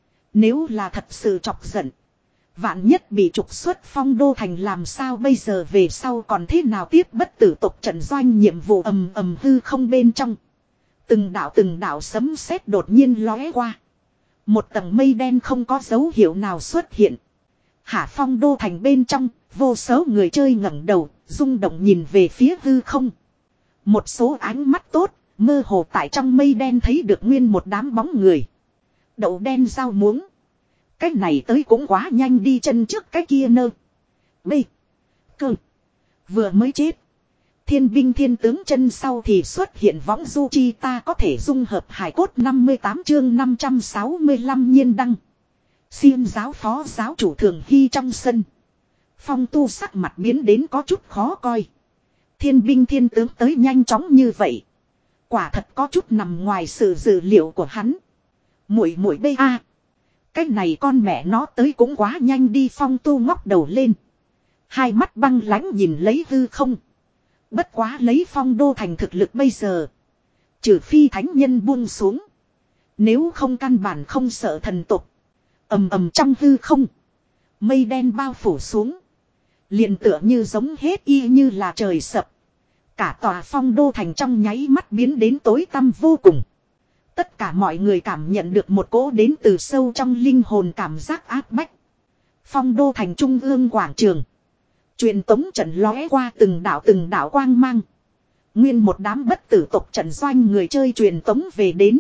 Speaker 1: Nếu là thật sự chọc giận. Vạn nhất bị trục xuất Phong Đô Thành làm sao bây giờ, về sau còn thế nào tiếp bất tử tộc trận doanh nhiệm vụ. Ầm ầm hư không bên trong. Từng đạo từng đạo sấm sét đột nhiên lóe qua. Một tầng mây đen không có dấu hiệu nào xuất hiện. Hạ Phong Đô Thành bên trong, vô số người chơi ngẩng đầu, rung động nhìn về phía hư không. Một số ánh mắt tốt, mơ hồ tại trong mây đen thấy được nguyên một đám bóng người. Đậu đen rau muống. Cái này tới cũng quá nhanh đi, chân trước cái kia nơ. Bê. Cơ. Vừa mới chết. Thiên binh thiên tướng chân sau thì xuất hiện võng du chi, ta có thể dung hợp hải cốt. Năm mươi tám chương năm trăm sáu mươi lăm nhiên đăng. Xiêm giáo phó giáo chủ Thường Hy trong sân. Phong Tu sắc mặt biến đến có chút khó coi. Thiên binh thiên tướng tới nhanh chóng như vậy. Quả thật có chút nằm ngoài sự dự liệu của hắn. Muội muội bê a. Cái này con mẹ nó tới cũng quá nhanh đi. Phong Tu ngóc đầu lên. Hai mắt băng lãnh nhìn lấy hư không. Bất quá lấy Phong Đô Thành thực lực bây giờ. Trừ phi thánh nhân buông xuống. Nếu không căn bản không sợ thần tục. Ầm ầm trong hư không. Mây đen bao phủ xuống. Liền tựa như giống hết y như là trời sập. Cả tòa Phong Đô Thành trong nháy mắt biến đến tối tăm vô cùng. Tất cả mọi người cảm nhận được một cỗ đến từ sâu trong linh hồn cảm giác áp bách. Phong Đô Thành trung ương quảng trường. Truyền tống trận lóe qua từng đảo từng đảo quang mang. Nguyên một đám bất tử tộc trận doanh người chơi truyền tống về đến.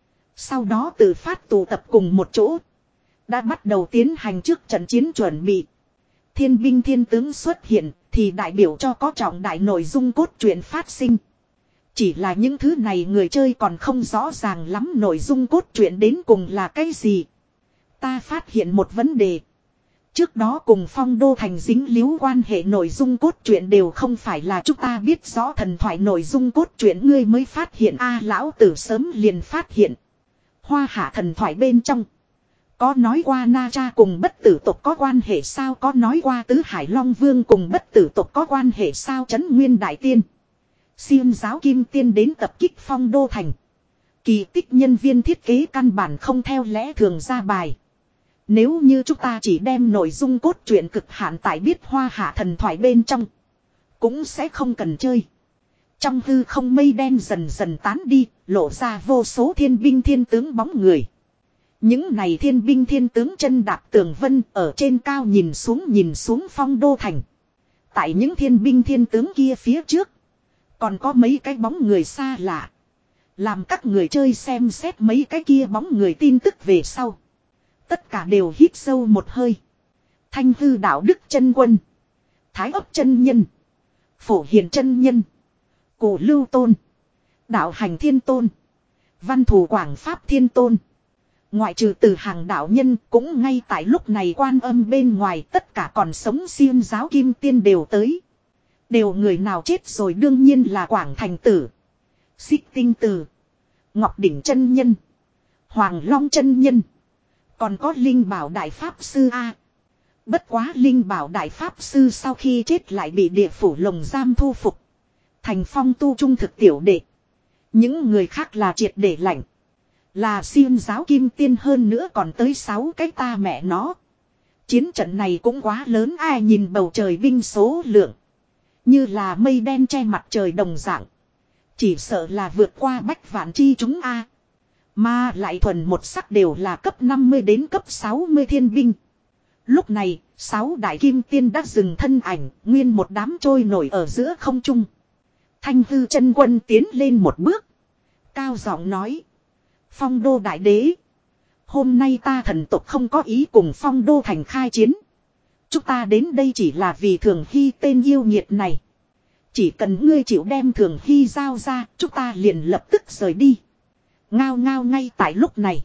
Speaker 1: Sau đó tự phát tụ tập cùng một chỗ. Đã bắt đầu tiến hành trước trận chiến chuẩn bị. Thiên binh thiên tướng xuất hiện thì đại biểu cho có trọng đại nội dung cốt truyện phát sinh. Chỉ là những thứ này người chơi còn không rõ ràng lắm nội dung cốt truyện đến cùng là cái gì. Ta phát hiện một vấn đề. Trước đó cùng Phong Đô Thành dính líu quan hệ nội dung cốt truyện đều không phải là chúng ta biết rõ thần thoại nội dung cốt truyện, ngươi mới phát hiện a. Lão tử sớm liền phát hiện. Hoa hạ thần thoại bên trong. Có nói qua Na Cha cùng bất tử tộc có quan hệ sao? Có nói qua Tứ Hải Long Vương cùng bất tử tộc có quan hệ sao? Trấn Nguyên Đại Tiên, Xiêm giáo Kim Tiên đến tập kích Phong Đô Thành. Kỳ tích nhân viên thiết kế căn bản không theo lẽ thường ra bài. Nếu như chúng ta chỉ đem nội dung cốt truyện cực hạn tại biết hoa hạ thần thoại bên trong, cũng sẽ không cần chơi. Trong hư không mây đen dần dần tán đi, lộ ra vô số thiên binh thiên tướng bóng người. Những này thiên binh thiên tướng chân đạp tường vân ở trên cao nhìn xuống nhìn xuống Phong Đô Thành. Tại những thiên binh thiên tướng kia phía trước, còn có mấy cái bóng người xa lạ. Làm các người chơi xem xét mấy cái kia bóng người tin tức về sau. Tất cả đều hít sâu một hơi. Thanh hư đạo đức chân quân, Thái ấp chân nhân, Phổ Hiền chân nhân, Cổ Lưu Tôn, Đạo Hành Thiên Tôn, Văn Thù Quảng Pháp Thiên Tôn. Ngoại trừ từ hàng đạo nhân, cũng ngay tại lúc này Quan Âm bên ngoài tất cả còn sống Xiêm giáo Kim Tiên đều tới. Đều người nào chết rồi? Đương nhiên là Quảng Thành Tử, Xích Tinh Tử, Ngọc Đỉnh chân nhân, Hoàng Long chân nhân. Còn có Linh Bảo Đại Pháp Sư A. Bất quá Linh Bảo Đại Pháp Sư sau khi chết lại bị địa phủ lồng giam thu phục. Thành phong tu trung thực tiểu đệ. Những người khác là triệt để lạnh. Là xiêm giáo kim tiên hơn nữa còn tới sáu cái ta mẹ nó. Chiến trận này cũng quá lớn, ai nhìn bầu trời binh số lượng. Như là mây đen che mặt trời đồng dạng. Chỉ sợ là vượt qua bách vạn chi chúng A. Mà lại thuần một sắc đều là cấp năm mươi đến cấp sáu mươi thiên binh. Lúc này, sáu đại kim tiên đã dừng thân ảnh, nguyên một đám trôi nổi ở giữa không trung. Thanh hư chân quân tiến lên một bước. Cao giọng nói. Phong đô đại đế. Hôm nay ta thần tộc không có ý cùng phong đô thành khai chiến. Chúng ta đến đây chỉ là vì Thường Hy tên yêu nghiệt này. Chỉ cần ngươi chịu đem Thường Hy giao ra, chúng ta liền lập tức rời đi. Ngao ngao ngay tại lúc này.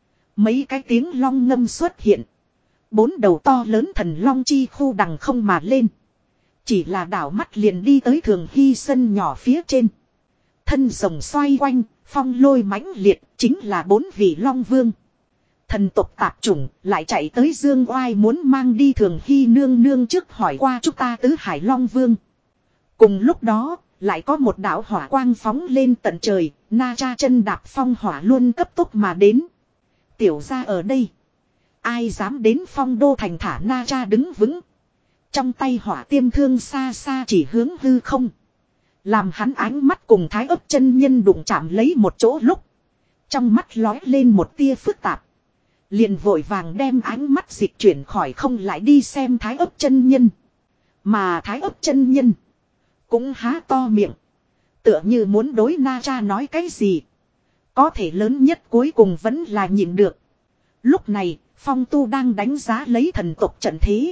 Speaker 1: Mấy cái tiếng long ngâm xuất hiện. Bốn đầu to lớn thần long chi khu đằng không mà lên. Chỉ là đảo mắt liền đi tới Thường Hy sân nhỏ phía trên. Thân rồng xoay quanh, phong lôi mãnh liệt, chính là bốn vị long vương. Thần tộc tạp chủng lại chạy tới Dương Oai muốn mang đi Thường Hy nương nương trước hỏi qua chúng ta tứ hải long vương. Cùng lúc đó, lại có một đạo hỏa quang phóng lên tận trời, Na Cha chân đạp phong hỏa luôn cấp tốc mà đến. Tiểu ra ở đây. Ai dám đến phong đô thành thả Na Cha đứng vững. Trong tay hỏa tiêm thương xa xa chỉ hướng hư không. Làm hắn ánh mắt cùng Thái Ấp chân nhân đụng chạm lấy một chỗ lúc. Trong mắt lói lên một tia phức tạp. Liền vội vàng đem ánh mắt dịch chuyển khỏi không lại đi xem Thái Ấp chân nhân. Mà Thái Ấp chân nhân cũng há to miệng. Tựa như muốn đối Na Cha nói cái gì. Có thể lớn nhất cuối cùng vẫn là nhịn được. Lúc này, Phong Tu đang đánh giá lấy thần tộc trận thế.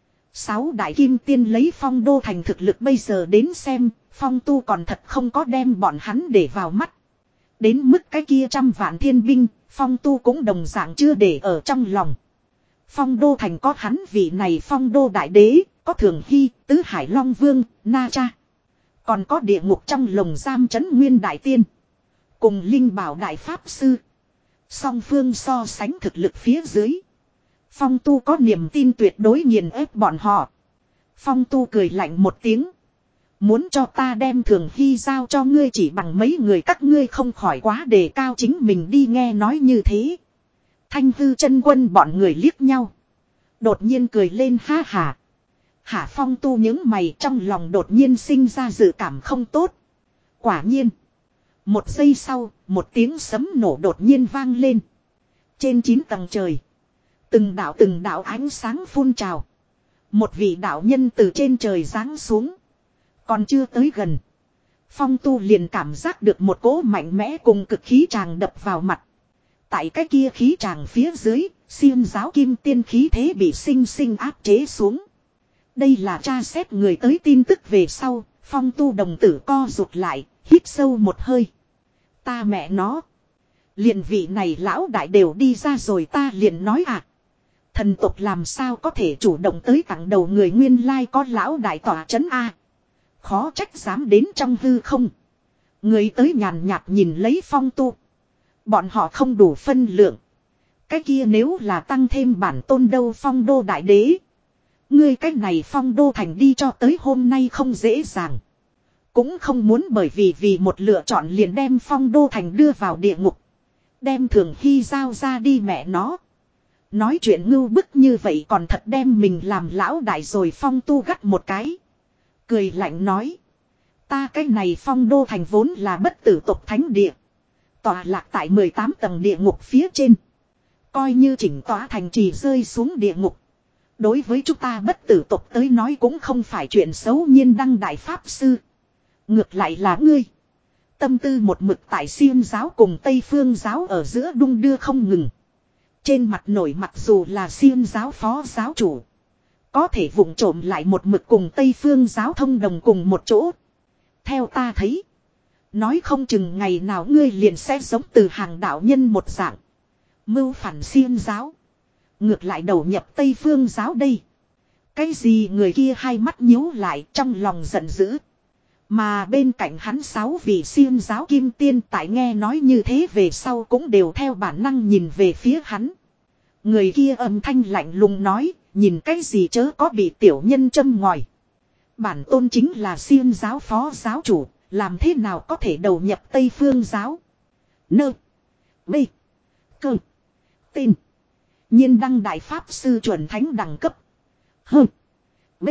Speaker 1: Sáu đại kim tiên lấy phong đô thành thực lực bây giờ đến xem, Phong Tu còn thật không có đem bọn hắn để vào mắt. Đến mức cái kia trăm vạn thiên binh, Phong Tu cũng đồng dạng chưa để ở trong lòng. Phong đô thành có hắn vị này phong đô đại đế, có Thường Hy, tứ hải long vương, Na Cha. Còn có địa ngục trong lồng giam trấn nguyên đại tiên. Cùng Linh Bảo Đại Pháp Sư. Song phương so sánh thực lực phía dưới. Phong Tu có niềm tin tuyệt đối nghiền ép bọn họ. Phong Tu cười lạnh một tiếng. Muốn cho ta đem Thường Hy giao cho ngươi chỉ bằng mấy người các ngươi không khỏi quá đề cao chính mình đi, nghe nói như thế. Thanh hư chân quân bọn người liếc nhau. Đột nhiên cười lên ha hà. Hả Phong Tu những mày trong lòng đột nhiên sinh ra dự cảm không tốt. Quả nhiên. Một giây sau, một tiếng sấm nổ đột nhiên vang lên. Trên chín tầng trời. Từng đạo từng đạo ánh sáng phun trào. Một vị đạo nhân từ trên trời giáng xuống. Còn chưa tới gần. Phong Tu liền cảm giác được một cỗ mạnh mẽ cùng cực khí tràng đập vào mặt. Tại cái kia khí tràng phía dưới, xiêm giáo kim tiên khí thế bị sinh sinh áp chế xuống. Đây là tra xét người tới tin tức về sau, Phong Tu đồng tử co rụt lại, hít sâu một hơi. Ta mẹ nó. Liền vị này lão đại đều đi ra rồi, ta liền nói à. Thần tộc làm sao có thể chủ động tới tặng đầu người, nguyên lai có lão đại tỏa chấn A. Khó trách dám đến trong hư không. Người tới nhàn nhạt nhìn lấy Phong Tu. Bọn họ không đủ phân lượng. Cái kia nếu là tăng thêm bản tôn đâu phong đô đại đế. Ngươi cái này phong đô thành đi cho tới hôm nay không dễ dàng. Cũng không muốn bởi vì vì một lựa chọn liền đem phong đô thành đưa vào địa ngục. Đem Thường Hy giao ra đi mẹ nó. Nói chuyện ngưu bức như vậy còn thật đem mình làm lão đại rồi. Phong Tu gắt một cái. Cười lạnh nói. Ta cái này phong đô thành vốn là bất tử tộc thánh địa. Tọa lạc tại mười tám tầng địa ngục phía trên. Coi như chỉnh tỏa thành trì rơi xuống địa ngục. Đối với chúng ta bất tử tộc tới nói cũng không phải chuyện xấu. Nhiên Đăng Đại Pháp Sư. Ngược lại là ngươi. Tâm tư một mực tại xiêm giáo cùng Tây Phương giáo ở giữa đung đưa không ngừng. Trên mặt nổi mặc dù là xiêm giáo phó giáo chủ. Có thể vụng trộm lại một mực cùng Tây Phương giáo thông đồng cùng một chỗ. Theo ta thấy. Nói không chừng ngày nào ngươi liền sẽ giống từ hàng đạo nhân một dạng. Mưu phản xiêm giáo. Ngược lại đầu nhập Tây Phương giáo đây. Cái gì người kia hai mắt nhíu lại trong lòng giận dữ. Mà bên cạnh hắn sáu vị xiêm giáo kim tiên tại nghe nói như thế về sau cũng đều theo bản năng nhìn về phía hắn. Người kia âm thanh lạnh lùng nói, nhìn cái gì chớ có bị tiểu nhân châm ngòi. Bản tôn chính là Xiên giáo phó giáo chủ, làm thế nào có thể đầu nhập Tây Phương giáo. Nơ. B. Cơ. Tin. Nhiên đăng đại pháp sư chuẩn thánh đẳng cấp. Hơ. B.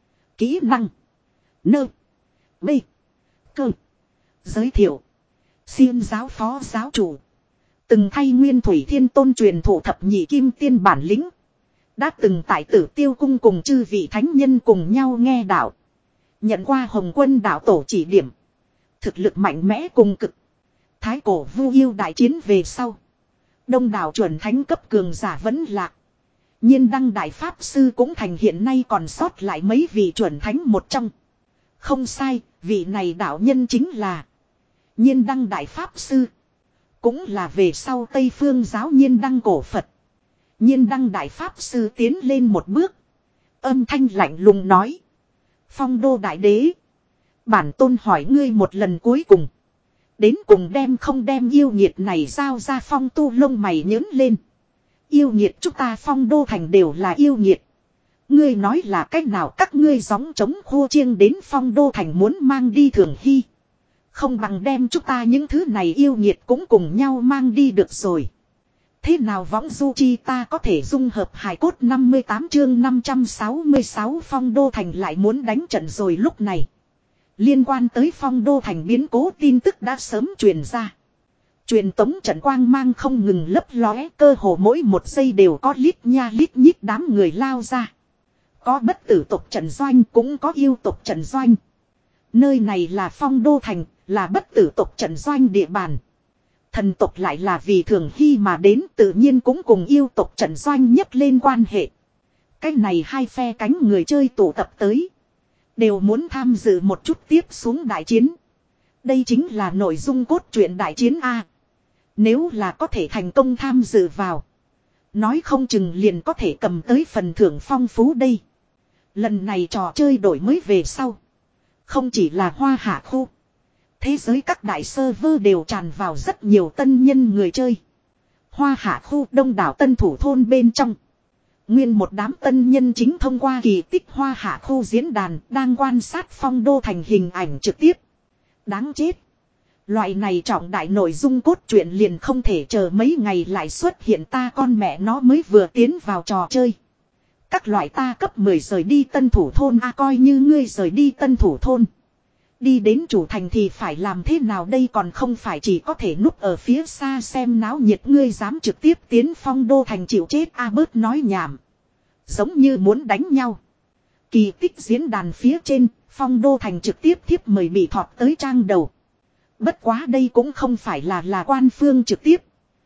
Speaker 1: Kỹ năng. Nơ. B. Cơ. Giới thiệu. Xiên giáo phó giáo chủ. Từng thay Nguyên Thủy Thiên Tôn truyền thụ thập nhị kim tiên bản lĩnh. Đã từng tại Tử Tiêu cung cùng chư vị thánh nhân cùng nhau nghe đạo. Nhận qua Hồng Quân đạo tổ chỉ điểm. Thực lực mạnh mẽ cùng cực. Thái cổ Vu Yêu đại chiến về sau. Đông đảo chuẩn thánh cấp cường giả vẫn lạc. Nhiên đăng đại pháp sư cũng thành hiện nay còn sót lại mấy vị chuẩn thánh một trong. Không sai, vị này đạo nhân chính là Nhiên đăng đại pháp sư. Cũng là về sau Tây Phương giáo Nhiên đăng cổ Phật. Nhiên đăng đại pháp sư tiến lên một bước. Âm thanh lạnh lùng nói. Phong đô đại đế. Bản tôn hỏi ngươi một lần cuối cùng. Đến cùng đem không đem yêu nghiệt này giao ra. Phong tu lông mày nhớn lên. Yêu nghiệt chúng ta phong đô thành đều là yêu nghiệt. Ngươi nói là cách nào các ngươi gióng chống khô chiêng đến phong đô thành muốn mang đi Thường Hy. Không bằng đem chúng ta những thứ này yêu nghiệt cũng cùng nhau mang đi được rồi. Thế nào võng du chi ta có thể dung hợp hài cốt năm mươi tám chương năm trăm sáu mươi sáu phong đô thành lại muốn đánh trận rồi lúc này. Liên quan tới phong đô thành biến cố tin tức đã sớm truyền ra. Truyền tống trận quang mang không ngừng lấp lóe, cơ hồ mỗi một giây đều có lít nha lít nhít đám người lao ra. Có bất tử tộc trận doanh cũng có yêu tộc trận doanh. Nơi này là phong đô thành, là bất tử tộc trận doanh địa bàn. Thần tộc lại là vì Thường Hy mà đến, tự nhiên cũng cùng yêu tộc trận doanh nhấc lên quan hệ. Cái này hai phe cánh người chơi tụ tập tới. Đều muốn tham dự một chút tiếp xuống đại chiến. Đây chính là nội dung cốt truyện đại chiến A. Nếu là có thể thành công tham dự vào. Nói không chừng liền có thể cầm tới phần thưởng phong phú đây. Lần này trò chơi đổi mới về sau. Không chỉ là Hoa Hạ khu. Thế giới các đại server đều tràn vào rất nhiều tân nhân người chơi. Hoa Hạ khu đông đảo tân thủ thôn bên trong. Nguyên một đám tân nhân chính thông qua kỳ tích Hoa Hạ khu diễn đàn đang quan sát phong đô thành hình ảnh trực tiếp. Đáng chết. Loại này trọng đại nội dung cốt truyện liền không thể chờ mấy ngày lại xuất hiện ta con mẹ nó mới vừa tiến vào trò chơi. Các loại ta cấp mười rời đi tân thủ thôn a à, coi như ngươi rời đi tân thủ thôn. Đi đến chủ thành thì phải làm thế nào đây còn không phải chỉ có thể núp ở phía xa xem náo nhiệt ngươi dám trực tiếp tiến phong đô thành chịu chết a à, bớt nói nhảm. Giống như muốn đánh nhau. Kỳ tích diễn đàn phía trên, phong đô thành trực tiếp thiếp mời bị thọt tới trang đầu. Bất quá đây cũng không phải là là quan phương trực tiếp.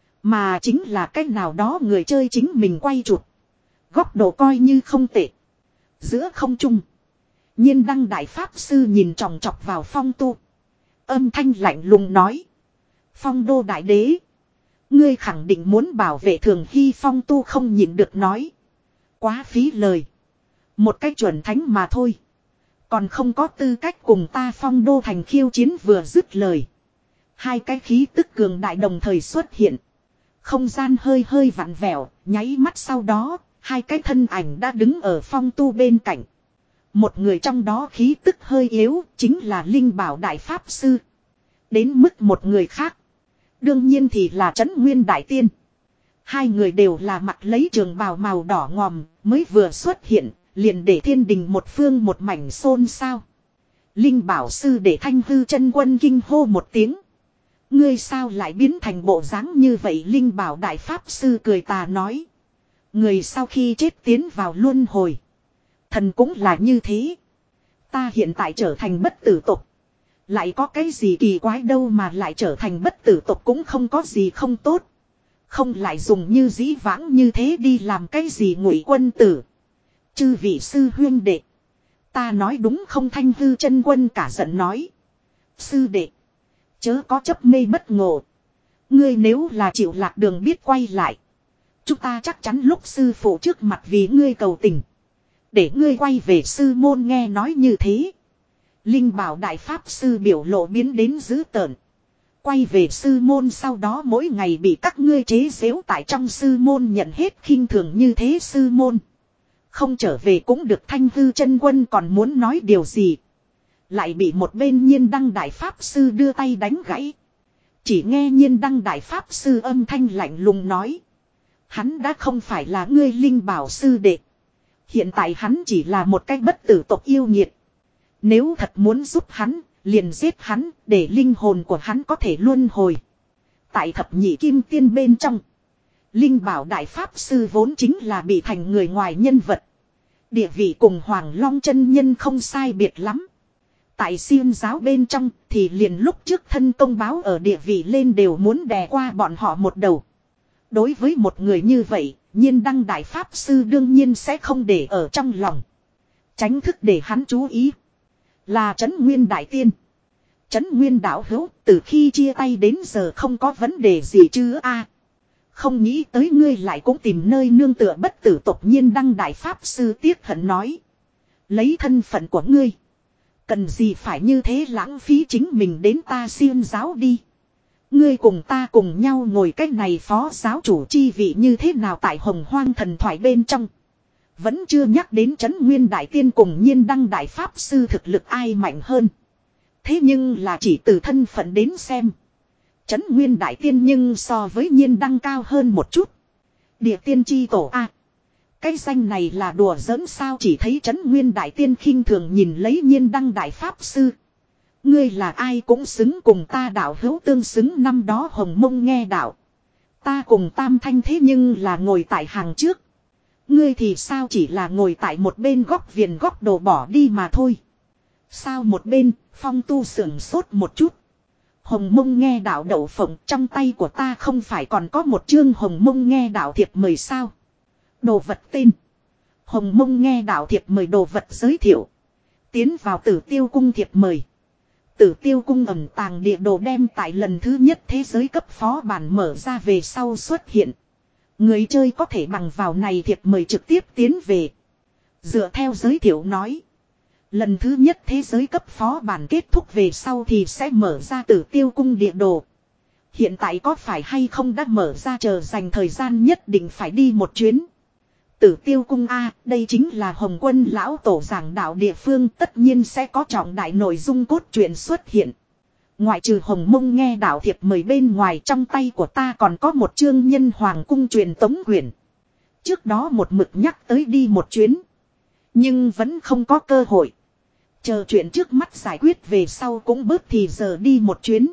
Speaker 1: Mà chính là cách nào đó người chơi chính mình quay chụp. Góc độ coi như không tệ. Giữa không trung. Nhiên đăng đại pháp sư nhìn tròng trọc vào phong tu. Âm thanh lạnh lùng nói. Phong đô đại đế. Ngươi khẳng định muốn bảo vệ Thường Hy phong tu không nhịn được nói. Quá phí lời. Một cách chuẩn thánh mà thôi. Còn không có tư cách cùng ta phong đô thành khiêu chiến vừa dứt lời. Hai cái khí tức cường đại đồng thời xuất hiện. Không gian hơi hơi vặn vẹo, nháy mắt sau đó, hai cái thân ảnh đã đứng ở phong tu bên cạnh. Một người trong đó khí tức hơi yếu, chính là Linh Bảo Đại Pháp Sư. Đến mức một người khác. Đương nhiên thì là Trấn Nguyên Đại Tiên. Hai người đều là mặc lấy trường bào màu đỏ ngòm, mới vừa xuất hiện, liền để thiên đình một phương một mảnh xôn xao. Linh Bảo Sư để Thanh Hư chân quân kinh hô một tiếng. Ngươi sao lại biến thành bộ dáng như vậy? Linh Bảo Đại Pháp Sư cười tà nói. Người sau khi chết tiến vào luân hồi. Thần cũng là như thế. Ta hiện tại trở thành bất tử tộc. Lại có cái gì kỳ quái đâu mà lại trở thành bất tử tộc cũng không có gì không tốt. Không lại dùng như dĩ vãng như thế đi làm cái gì ngụy quân tử. Chư vị sư huyên đệ. Ta nói đúng không? Thanh Hư chân quân cả giận nói. Sư đệ. Chớ có chấp mê bất ngộ. Ngươi nếu là chịu lạc đường biết quay lại. Chúng ta chắc chắn lúc sư phụ trước mặt vì ngươi cầu tình. Để ngươi quay về sư môn. Nghe nói như thế. Linh Bảo Đại Pháp Sư biểu lộ biến đến dữ tợn. Quay về sư môn sau đó mỗi ngày bị các ngươi chế giễu tại trong sư môn nhận hết khinh thường như thế sư môn. Không trở về cũng được. Thanh Hư chân quân còn muốn nói điều gì. Lại bị một bên Nhiên Đăng đại pháp sư đưa tay đánh gãy. Chỉ nghe Nhiên Đăng đại pháp sư âm thanh lạnh lùng nói. Hắn đã không phải là ngươi linh bảo sư đệ. Hiện tại hắn chỉ là một cái bất tử tộc yêu nghiệt. Nếu thật muốn giúp hắn, liền giết hắn, để linh hồn của hắn có thể luân hồi. Tại thập nhị kim tiên bên trong, linh bảo đại pháp sư vốn chính là bị thành người ngoài nhân vật. Địa vị cùng Hoàng Long chân nhân không sai biệt lắm. Tại Xiêm giáo bên trong thì liền lúc trước thân công báo ở địa vị lên đều muốn đè qua bọn họ một đầu. Đối với một người như vậy, Nhiên Đăng đại pháp sư đương nhiên sẽ không để ở trong lòng. Tránh thức để hắn chú ý. Là Trấn Nguyên đại tiên. Trấn Nguyên đạo hữu, từ khi chia tay đến giờ không có vấn đề gì chứ a? Không nghĩ tới ngươi lại cũng tìm nơi nương tựa bất tử tộc. Nhiên Đăng đại pháp sư tiếc hận nói. Lấy thân phận của ngươi, cần gì phải như thế lãng phí chính mình đến ta Xiêm giáo đi. Ngươi cùng ta cùng nhau ngồi cách này phó giáo chủ chi vị như thế nào tại Hồng Hoang thần thoại bên trong. Vẫn chưa nhắc đến Trấn Nguyên đại tiên cùng Nhiên Đăng đại pháp sư thực lực ai mạnh hơn. Thế nhưng là chỉ từ thân phận đến xem. Trấn Nguyên đại tiên nhưng so với Nhiên Đăng cao hơn một chút. Địa tiên chi tổ a. Cái danh này là đùa giỡn sao? Chỉ thấy Trấn Nguyên đại tiên khinh thường nhìn lấy Nhiên Đăng đại pháp sư. Ngươi là ai cũng xứng cùng ta đạo hữu tương xứng. Năm đó Hồng Mông nghe đạo. Ta cùng Tam Thanh thế nhưng là ngồi tại hàng trước. Ngươi thì sao chỉ là ngồi tại một bên góc viền góc đồ bỏ đi mà thôi. Sao một bên, Phong Tu sưởng sốt một chút. Hồng Mông nghe đạo đậu phộng, trong tay của ta không phải còn có một chương Hồng Mông nghe đạo thiệp mời sao? Đồ vật tên. Hồng Mông nghe đạo thiệp mời đồ vật giới thiệu. Tiến vào Tử Tiêu cung thiệp mời. Tử Tiêu cung ẩn tàng địa đồ đem tại lần thứ nhất thế giới cấp phó bản mở ra về sau xuất hiện. Người chơi có thể bằng vào này thiệp mời trực tiếp tiến về. Dựa theo giới thiệu nói. Lần thứ nhất thế giới cấp phó bản kết thúc về sau thì sẽ mở ra Tử Tiêu cung địa đồ. Hiện tại có phải hay không đã mở ra, chờ dành thời gian nhất định phải đi một chuyến. Tử Tiêu cung A, đây chính là Hồng Quân lão tổ giảng đạo địa phương, tất nhiên sẽ có trọng đại nội dung cốt truyện xuất hiện. Ngoại trừ Hồng Mông nghe đạo thiệp mời bên ngoài, trong tay của ta còn có một chương Nhân Hoàng cung truyền tống quyển. Trước đó một mực nhắc tới đi một chuyến. Nhưng vẫn không có cơ hội. Chờ chuyện trước mắt giải quyết về sau cũng bớt thì giờ đi một chuyến.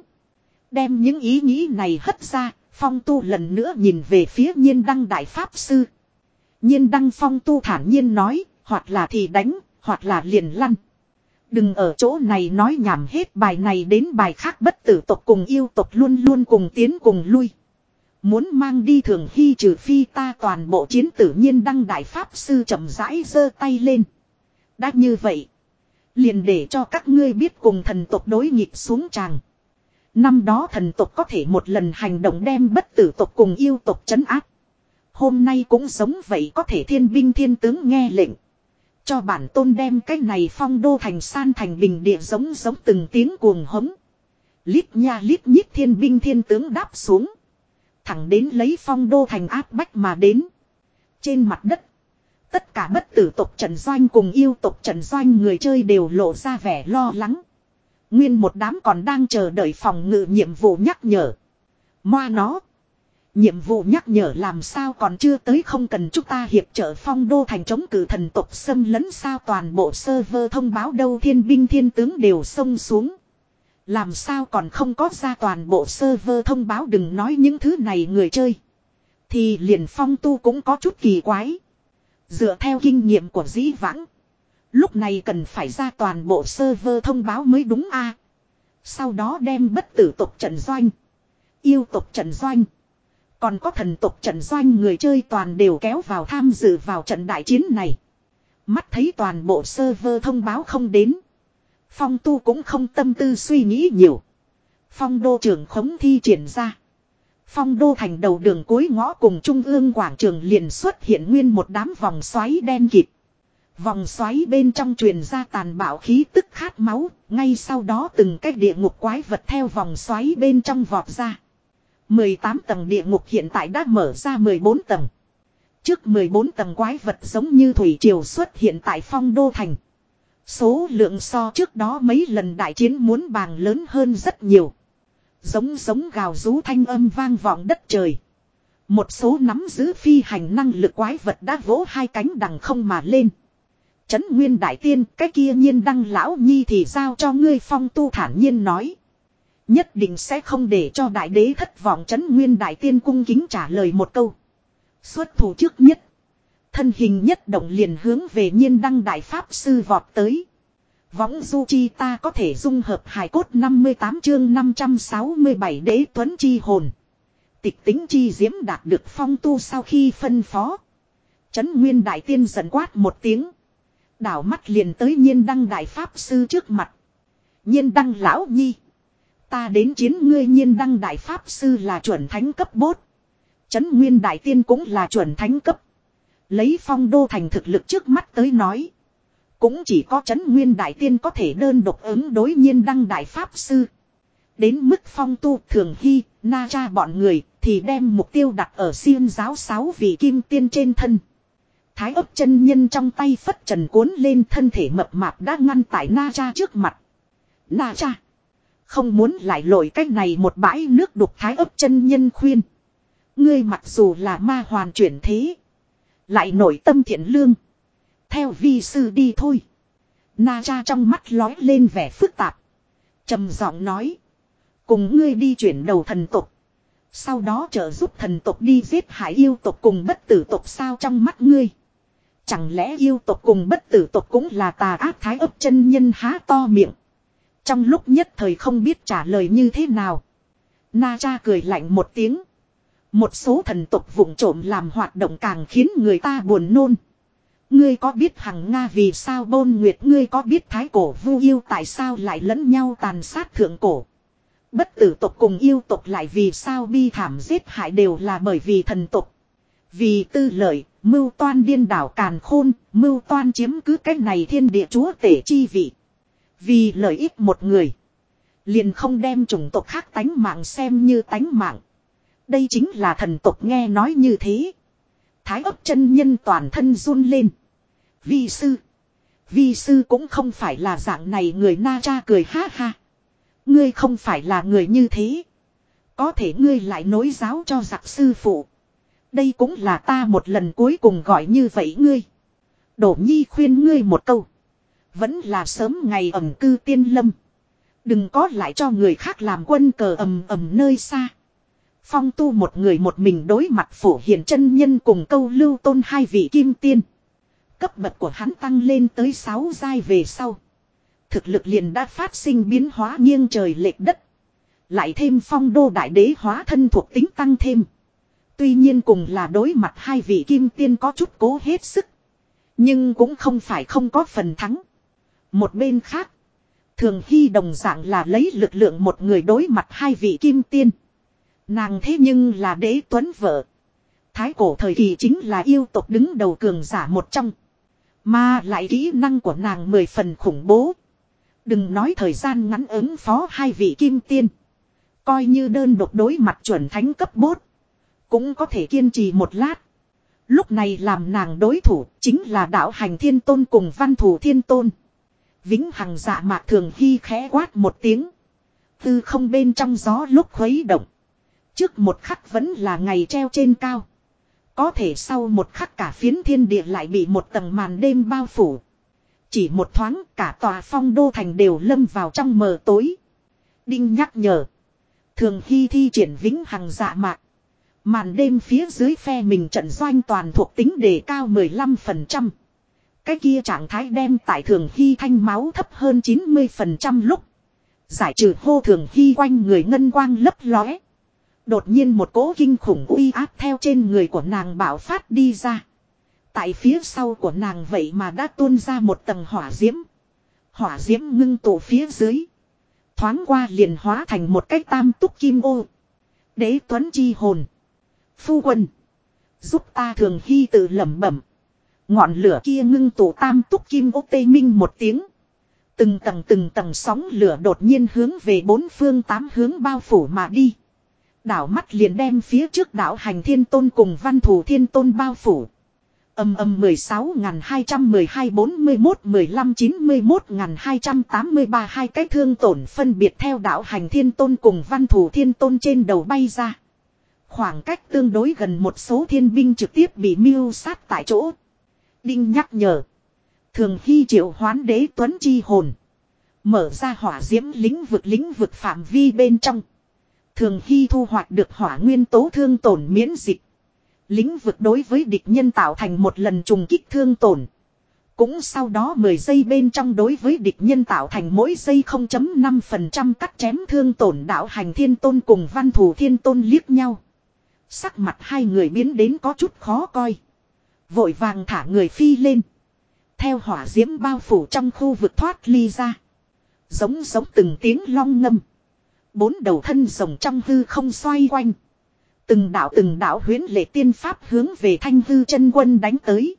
Speaker 1: Đem những ý nghĩ này hất ra, Phong Tu lần nữa nhìn về phía Nhiên Đăng đại pháp sư. Nhiên Đăng Phong Tu thản nhiên nói, hoặc là thì đánh, hoặc là liền lăn. Đừng ở chỗ này nói nhảm, hết bài này đến bài khác, bất tử tộc cùng yêu tộc luôn luôn cùng tiến cùng lui. Muốn mang đi Thường Hy trừ phi ta toàn bộ chiến tử. Nhiên Đăng đại pháp sư chậm rãi giơ tay lên. Đã như vậy, liền để cho các ngươi biết cùng thần tộc đối nghịch xuống tràng. Năm đó thần tộc có thể một lần hành động đem bất tử tộc cùng yêu tộc trấn áp. Hôm nay cũng giống vậy, có thể thiên binh thiên tướng nghe lệnh. Cho bản tôn đem cái này phong đô thành san thành bình địa, giống giống từng tiếng cuồng hống. Lít nha lít nhít thiên binh thiên tướng đáp xuống. Thẳng đến lấy phong đô thành áp bách mà đến. Trên mặt đất, tất cả bất tử tộc trận doanh cùng yêu tộc trận doanh người chơi đều lộ ra vẻ lo lắng. Nguyên một đám còn đang chờ đợi phòng ngự nhiệm vụ nhắc nhở. Moa nó. Nhiệm vụ nhắc nhở làm sao còn chưa tới, không cần chúng ta hiệp trợ phong đô thành chống cự thần tộc xâm lấn sao? Toàn bộ server thông báo đâu, thiên binh thiên tướng đều xông xuống. Làm sao còn không có ra toàn bộ server thông báo? Đừng nói những thứ này người chơi. Thì liền Phong Tu cũng có chút kỳ quái. Dựa theo kinh nghiệm của dĩ vãng, lúc này cần phải ra toàn bộ server thông báo mới đúng a. Sau đó đem bất tử tộc trận doanh, yêu tộc trận doanh, còn có thần tộc trận doanh người chơi toàn đều kéo vào tham dự vào trận đại chiến này. Mắt thấy toàn bộ server thông báo không đến, Phong Tu cũng không tâm tư suy nghĩ nhiều. Phong đô trưởng khống thi triển ra. Phong đô thành đầu đường cuối ngõ cùng trung ương quảng trường liền xuất hiện nguyên một đám vòng xoáy đen kịt. Vòng xoáy bên trong truyền ra tàn bạo khí tức khát máu, ngay sau đó từng cái địa ngục quái vật theo vòng xoáy bên trong vọt ra. mười tám tầng địa ngục hiện tại đã mở ra mười bốn tầng. Trước mười bốn tầng quái vật giống như thủy triều xuất hiện tại Phong Đô Thành. Số lượng so trước đó mấy lần đại chiến muốn bàng lớn hơn rất nhiều. Giống giống gào rú thanh âm vang vọng đất trời. Một số nắm giữ phi hành năng lực quái vật đã vỗ hai cánh đằng không mà lên. Trấn Nguyên Đại Tiên, cái kia Nhiên Đăng lão nhi thì giao cho ngươi. Phong Tu thản nhiên nói. Nhất định sẽ không để cho đại đế thất vọng. Trấn Nguyên Đại Tiên cung kính trả lời một câu. Xuất thủ trước nhất. Thân hình nhất động liền hướng về Nhiên Đăng Đại Pháp Sư vọt tới. Võng du chi ta có thể dung hợp hài cốt. Năm mươi tám chương năm trăm sáu mươi bảy đế tuấn chi hồn. Tịch tính chi diễm đạt được Phong Tu sau khi phân phó. Trấn Nguyên Đại Tiên giận quát một tiếng. Đảo mắt liền tới Nhiên Đăng Đại Pháp Sư trước mặt. Nhiên Đăng lão nhi. Ta đến chiến ngươi. Nhiên Đăng Đại Pháp Sư là chuẩn thánh cấp bốt. Trấn Nguyên Đại Tiên cũng là chuẩn thánh cấp. Lấy Phong Đô Thành thực lực trước mắt tới nói. Cũng chỉ có Trấn Nguyên Đại Tiên có thể đơn độc ứng đối Nhiên Đăng Đại Pháp Sư. Đến mức Phong Tu, Thường Hy, Na Cha bọn người thì đem mục tiêu đặt ở Xiên giáo sáu vị kim tiên trên thân. Thái ấp chân nhân trong tay phất trần cuốn lên, thân thể mập mạp đã ngăn tại Na Cha trước mặt. Na Cha, không muốn lại lội cách này một bãi nước đục. Thái ấp chân nhân khuyên. Ngươi mặc dù là ma hoàn chuyển thế, lại nổi tâm thiện lương. Theo vi sư đi thôi. Na Cha trong mắt lói lên vẻ phức tạp. Trầm giọng nói. Cùng ngươi đi chuyển đầu thần tộc. Sau đó trợ giúp thần tộc đi giết hại yêu tộc cùng bất tử tộc sao? Trong mắt ngươi, chẳng lẽ yêu tộc cùng bất tử tộc cũng là tà ác? Thái ấp chân nhân há to miệng. Trong lúc nhất thời không biết trả lời như thế nào. Na Cha cười lạnh một tiếng. Một số thần tộc vụng trộm làm hoạt động càng khiến người ta buồn nôn. Ngươi có biết Hằng Nga vì sao bôn nguyệt? Ngươi có biết thái cổ vu yêu tại sao lại lẫn nhau tàn sát thượng cổ? Bất tử tộc cùng yêu tộc lại vì sao bi thảm giết hại? Đều là bởi vì thần tộc. Vì tư lợi, mưu toan điên đảo càn khôn, mưu toan chiếm cứ cái này thiên địa chúa tể chi vị. Vì lợi ích một người, liền không đem chủng tộc khác tánh mạng xem như tánh mạng. Đây chính là thần tộc. Nghe nói như thế, Thái ấp chân nhân toàn thân run lên. Vi sư, vi sư cũng không phải là dạng này người. Na Cha cười ha ha. Ngươi không phải là người như thế. Có thể ngươi lại nối giáo cho giặc sư phụ. Đây cũng là ta một lần cuối cùng gọi như vậy ngươi. Đổ nhi khuyên ngươi một câu. Vẫn là sớm ngày ẩn cư tiên lâm. Đừng có lại cho người khác làm quân cờ ầm ầm nơi xa. Phong Tu một người một mình đối mặt Phổ Hiền chân nhân cùng Câu Lưu Tôn hai vị kim tiên. Cấp bậc của hắn tăng lên tới sáu giai về sau, thực lực liền đã phát sinh biến hóa nghiêng trời lệch đất. Lại thêm Phong Đô Đại Đế hóa thân thuộc tính tăng thêm. Tuy nhiên cùng là đối mặt hai vị kim tiên có chút cố hết sức, nhưng cũng không phải không có phần thắng. Một bên khác, Thường Hy đồng dạng là lấy lực lượng một người đối mặt hai vị kim tiên. Nàng thế nhưng là đế tuấn vợ. Thái cổ thời kỳ chính là yêu tộc đứng đầu cường giả một trong. Mà lại kỹ năng của nàng mười phần khủng bố. Đừng nói thời gian ngắn ứng phó hai vị kim tiên. Coi như đơn độc đối mặt chuẩn thánh cấp bốt, cũng có thể kiên trì một lát. Lúc này làm nàng đối thủ chính là Đạo Hành Thiên Tôn cùng Văn Thù Thiên Tôn. Vĩnh hằng dạ mạc. Thường Hy khẽ quát một tiếng. Từ không bên trong gió lúc khuấy động. Trước một khắc vẫn là ngày treo trên cao. Có thể sau một khắc cả phiến thiên địa lại bị một tầng màn đêm bao phủ. Chỉ một thoáng cả tòa Phong Đô Thành đều lâm vào trong mờ tối. Đinh nhắc nhở. Thường Hy thi triển vĩnh hằng dạ mạc. Màn đêm phía dưới phe mình trận doanh toàn thuộc tính đề cao mười lăm phần trăm. Cái kia trạng thái đem tại Thường Hy thanh máu thấp hơn chín mươi phần trăm lúc. Giải trừ hô Thường Hy quanh người ngân quang lấp lóe. Đột nhiên một cỗ kinh khủng uy áp theo trên người của nàng bạo phát đi ra. Tại phía sau của nàng vậy mà đã tuôn ra một tầng hỏa diễm. Hỏa diễm ngưng tụ phía dưới. Thoáng qua liền hóa thành một cái tam túc kim ô. Đế tuấn chi hồn. Phu quân, giúp ta. Thường Hy tự lẩm bẩm. Ngọn lửa kia ngưng tụ tam túc kim ô tê minh một tiếng. Từng tầng từng tầng sóng lửa đột nhiên hướng về bốn phương tám hướng bao phủ mà đi. Đảo mắt liền đem phía trước đảo hành thiên tôn cùng văn thù thiên tôn bao phủ. Âm âm mười sáu nghìn hai trăm mười hai bốn mươi mốt mười lăm chín mươi mốt nghìn hai trăm tám mươi ba hai cái thương tổn phân biệt theo đảo hành thiên tôn cùng văn thù thiên tôn trên đầu bay ra. Khoảng cách tương đối gần một số thiên binh trực tiếp bị mưu sát tại chỗ. Đinh nhắc nhở. Thường Hy triệu hoán đế tuấn chi hồn. Mở ra hỏa diễm lĩnh vực lĩnh vực phạm vi bên trong. Thường Hy thu hoạch được hỏa nguyên tố thương tổn miễn dịch. Lĩnh vực đối với địch nhân tạo thành một lần trùng kích thương tổn. Cũng sau đó mười giây bên trong đối với địch nhân tạo thành mỗi giây không phẩy năm phần trăm cắt chém thương tổn. Đạo hành thiên tôn cùng văn thù thiên tôn liếc nhau. Sắc mặt hai người biến đến có chút khó coi. Vội vàng thả người phi lên. Theo hỏa diễm bao phủ trong khu vực thoát ly ra. Giống giống từng tiếng long ngâm. Bốn đầu thân rồng trong hư không xoay quanh. Từng đạo từng đạo huyễn lệ tiên pháp hướng về Thanh Hư chân quân đánh tới.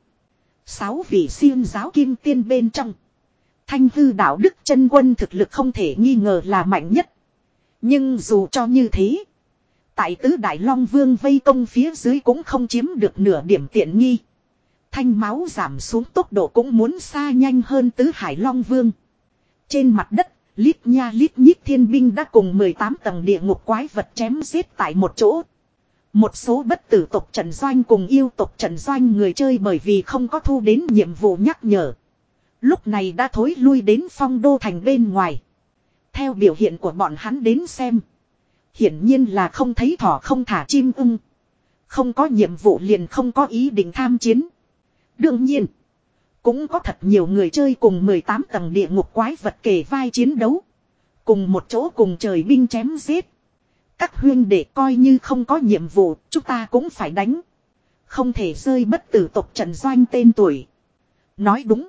Speaker 1: Sáu vị xiên giáo kim tiên bên trong. Thanh Hư đạo đức chân quân thực lực không thể nghi ngờ là mạnh nhất. Nhưng dù cho như thế. Tại tứ đại long vương vây công phía dưới cũng không chiếm được nửa điểm tiện nghi. Thanh máu giảm xuống tốc độ cũng muốn xa nhanh hơn tứ hải long vương. Trên mặt đất, lít nha lít nhít thiên binh đã cùng mười tám tầng địa ngục quái vật chém giết tại một chỗ. Một số bất tử tộc trận doanh cùng yêu tộc trận doanh người chơi bởi vì không có thu đến nhiệm vụ nhắc nhở. Lúc này đã thối lui đến phong đô thành bên ngoài. Theo biểu hiện của bọn hắn đến xem. Hiển nhiên là không thấy thỏ không thả chim ưng. Không có nhiệm vụ liền không có ý định tham chiến. Đương nhiên. Cũng có thật nhiều người chơi cùng mười tám tầng địa ngục quái vật kề vai chiến đấu. Cùng một chỗ cùng trời binh chém giết. Các huyên đệ coi như không có nhiệm vụ, chúng ta cũng phải đánh. Không thể rơi bất tử tộc trận doanh tên tuổi. Nói đúng.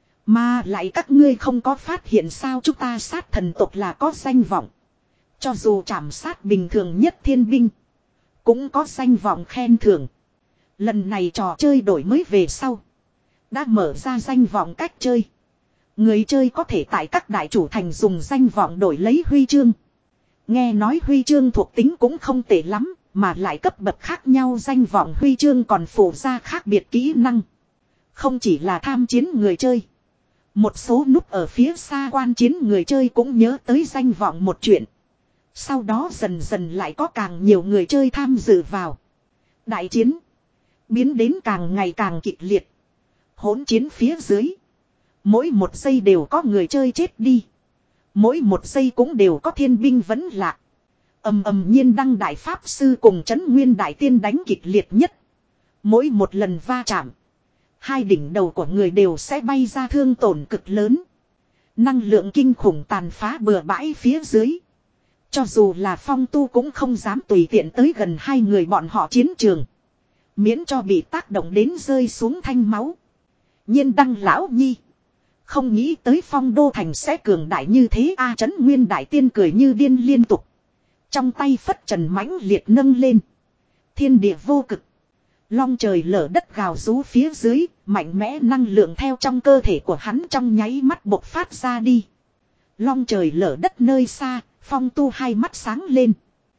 Speaker 1: Mà lại các ngươi không có phát hiện sao chúng ta sát thần tộc là có danh vọng. Cho dù trảm sát bình thường nhất thiên binh. Cũng có danh vọng khen thưởng. Lần này trò chơi đổi mới về sau. Đã mở ra danh vọng cách chơi. Người chơi có thể tại các đại chủ thành dùng danh vọng đổi lấy huy chương. Nghe nói huy chương thuộc tính cũng không tệ lắm, mà lại cấp bậc khác nhau danh vọng huy chương còn phụ ra khác biệt kỹ năng. Không chỉ là tham chiến người chơi. Một số núp ở phía xa quan chiến người chơi cũng nhớ tới danh vọng một chuyện. Sau đó dần dần lại có càng nhiều người chơi tham dự vào. Đại chiến. Biến đến càng ngày càng kịch liệt. Hỗn chiến phía dưới. Mỗi một giây đều có người chơi chết đi. Mỗi một giây cũng đều có thiên binh vấn lạc. Ầm ầm nhiên đăng đại pháp sư cùng trấn nguyên đại tiên đánh kịch liệt nhất. Mỗi một lần va chạm. Hai đỉnh đầu của người đều sẽ bay ra thương tổn cực lớn. Năng lượng kinh khủng tàn phá bừa bãi phía dưới. Cho dù là phong tu cũng không dám tùy tiện tới gần hai người bọn họ chiến trường. Miễn cho bị tác động đến rơi xuống thanh máu. Nhiên đăng lão nhi. Không nghĩ tới phong đô thành sẽ cường đại như thế a. Trấn nguyên đại tiên cười như điên liên tục. Trong tay phất trần mãnh liệt nâng lên. Thiên địa vô cực. Long trời lở đất gào rú phía dưới. Mạnh mẽ năng lượng theo trong cơ thể của hắn trong nháy mắt bộc phát ra đi. Long trời lở đất nơi xa. Phong tu hai mắt sáng lên.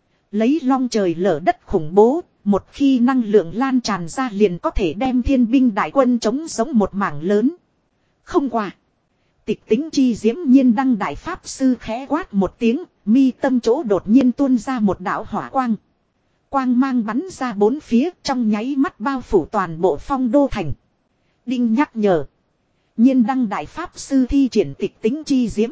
Speaker 1: Lấy long trời lở đất khủng bố. Một khi năng lượng lan tràn ra liền có thể đem thiên binh đại quân chống giống một mảng lớn. Không qua. Tịch tính chi diễm nhiên đăng đại pháp sư khẽ quát một tiếng. Mi tâm chỗ đột nhiên tuôn ra một đạo hỏa quang. Quang mang bắn ra bốn phía trong nháy mắt bao phủ toàn bộ phong đô thành. Đinh nhắc nhở. Nhiên đăng đại pháp sư thi triển tịch tính chi diễm.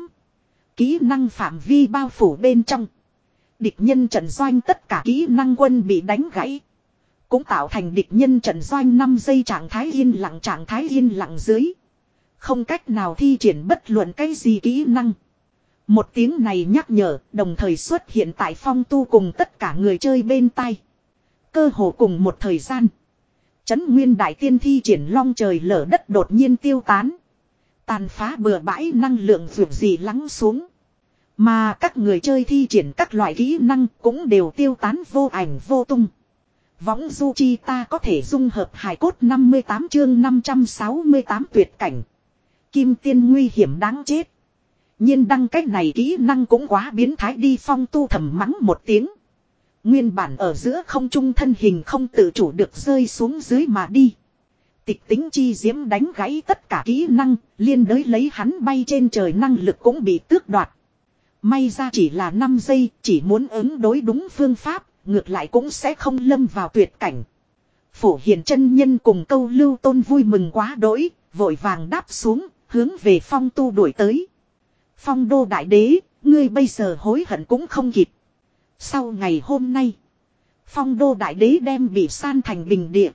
Speaker 1: Kỹ năng phạm vi bao phủ bên trong. Địch nhân trận doanh tất cả kỹ năng quân bị đánh gãy. Cũng tạo thành địch nhân trận doanh năm giây trạng thái yên lặng trạng thái yên lặng dưới. Không cách nào thi triển bất luận cái gì kỹ năng. Một tiếng này nhắc nhở đồng thời xuất hiện tại phong tu cùng tất cả người chơi bên tai. Cơ hồ cùng một thời gian. Trấn nguyên đại tiên thi triển long trời lở đất đột nhiên tiêu tán. Tàn phá bừa bãi năng lượng vượt gì lắng xuống. Mà các người chơi thi triển các loại kỹ năng cũng đều tiêu tán vô ảnh vô tung. Võng du chi ta có thể dung hợp hài cốt năm mươi tám chương năm trăm sáu mươi tám tuyệt cảnh. Kim tiên nguy hiểm đáng chết. Nhiên đăng cách này kỹ năng cũng quá biến thái đi, Phong Tu thầm mắng một tiếng. Nguyên bản ở giữa không trung thân hình không tự chủ được rơi xuống dưới mà đi. Tịch tính chi diễm đánh gãy tất cả kỹ năng, liên đới lấy hắn bay trên trời năng lực cũng bị tước đoạt. May ra chỉ là năm giây, chỉ muốn ứng đối đúng phương pháp, ngược lại cũng sẽ không lâm vào tuyệt cảnh. Phổ Hiền chân nhân cùng Câu Lưu Tôn vui mừng quá đỗi, vội vàng đáp xuống, hướng về Phong Tu đuổi tới. Phong Đô Đại Đế, ngươi bây giờ hối hận cũng không kịp. Sau ngày hôm nay, Phong Đô Đại Đế đem bị san thành bình địa.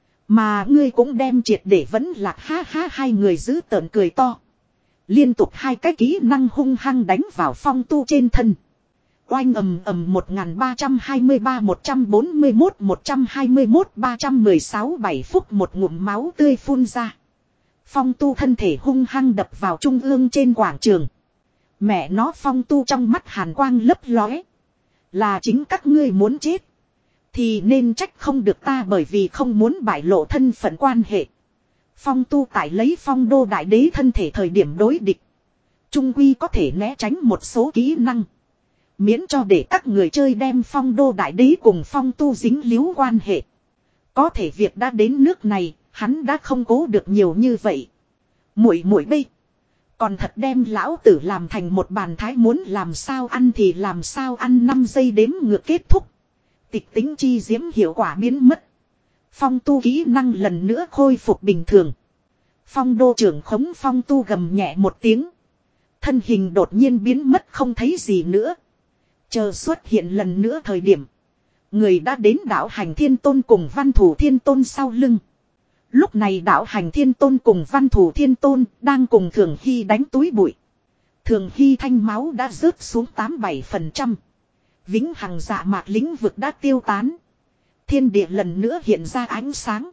Speaker 1: Mà ngươi cũng đem triệt để vẫn lạc, ha ha, hai người giữ tợn cười to. Liên tục hai cái kỹ năng hung hăng đánh vào Phong Tu trên thân. Oanh ầm ầm một nghìn ba trăm hai mươi ba một trăm bốn mươi mốt một trăm hai mươi mốt ba trăm mười sáu bảy phút một ngụm máu tươi phun ra. Phong Tu thân thể hung hăng đập vào trung ương trên quảng trường. Mẹ nó, Phong Tu trong mắt hàn quang lấp lóe. Là chính các ngươi muốn chết. Thì nên trách không được ta, bởi vì không muốn bại lộ thân phận quan hệ. Phong Tu tại lấy Phong Đô Đại Đế thân thể thời điểm đối địch. Trung quy có thể né tránh một số kỹ năng. Miễn cho để các người chơi đem Phong Đô Đại Đế cùng Phong Tu dính líu quan hệ. Có thể việc đã đến nước này, hắn đã không cố được nhiều như vậy. Muội muội bây. Còn thật đem lão tử làm thành một bàn thái, muốn làm sao ăn thì làm sao ăn. Năm giây đếm ngược kết thúc. Tịch tính chi diễm hiệu quả biến mất. Phong Tu kỹ năng lần nữa khôi phục bình thường. Phong Đô trưởng khống Phong Tu gầm nhẹ một tiếng. Thân hình đột nhiên biến mất không thấy gì nữa. Chờ xuất hiện lần nữa thời điểm, người đã đến đạo Hành Thiên Tôn cùng Văn Thủ Thiên Tôn sau lưng. Lúc này đạo Hành Thiên Tôn cùng Văn Thủ Thiên Tôn đang cùng Thường Hy đánh túi bụi. Thường Hy thanh máu đã rớt xuống tám bảy phần trăm. Vĩnh hằng dạ mạc lĩnh vực đã tiêu tán. Thiên địa lần nữa hiện ra ánh sáng.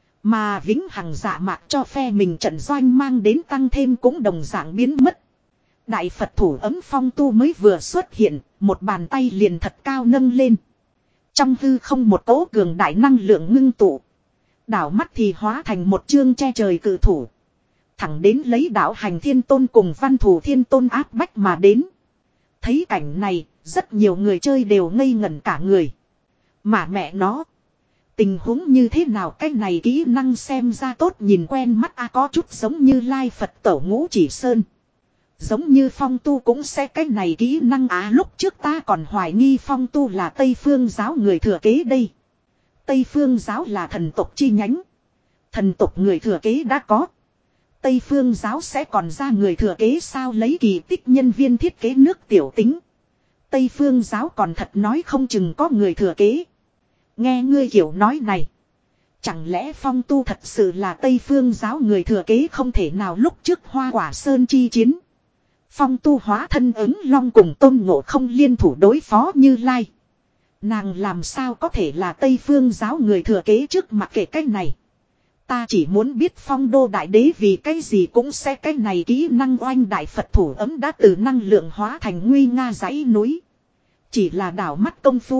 Speaker 1: Mà vĩnh hằng dạ mạc cho phe mình trận doanh mang đến tăng thêm cũng đồng dạng biến mất. Đại Phật thủ ấm Phong Tu mới vừa xuất hiện, một bàn tay liền thật cao nâng lên. Trong hư không một cỗ cường đại năng lượng ngưng tụ. Đảo mắt thì hóa thành một chương che trời cự thủ. Thẳng đến lấy đạo Hành Thiên Tôn cùng Văn Thủ Thiên Tôn áp bách mà đến. Thấy cảnh này, rất nhiều người chơi đều ngây ngẩn cả người. Mà mẹ nó, tình huống như thế nào, cái này kỹ năng xem ra tốt nhìn quen mắt a, à, có chút giống như Lai Phật Tổ Ngũ Chỉ Sơn. Giống như Phong Tu cũng sẽ cái này kỹ năng á, à, lúc trước ta còn hoài nghi Phong Tu là Tây Phương giáo người thừa kế đây. Tây Phương giáo là thần tộc chi nhánh. Thần tộc người thừa kế đã có. Tây Phương giáo sẽ còn ra người thừa kế sao, lấy kỳ tích nhân viên thiết kế nước tiểu tính. Tây Phương giáo còn thật nói không chừng có người thừa kế. Nghe ngươi kiểu nói này, chẳng lẽ Phong Tu thật sự là Tây Phương giáo người thừa kế không thể nào. Lúc trước Hoa Quả Sơn chi chiến, Phong Tu hóa thân ứng long cùng Tôn Ngộ Không liên thủ đối phó Như Lai. Nàng làm sao có thể là Tây Phương giáo người thừa kế trước mặc kệ cái này. Ta chỉ muốn biết Phong Đô Đại Đế vì cái gì cũng sẽ cái này kỹ năng oanh đại Phật thủ ấm đã từ năng lượng hóa thành nguy nga dãy núi. Chỉ là đảo mắt công phu,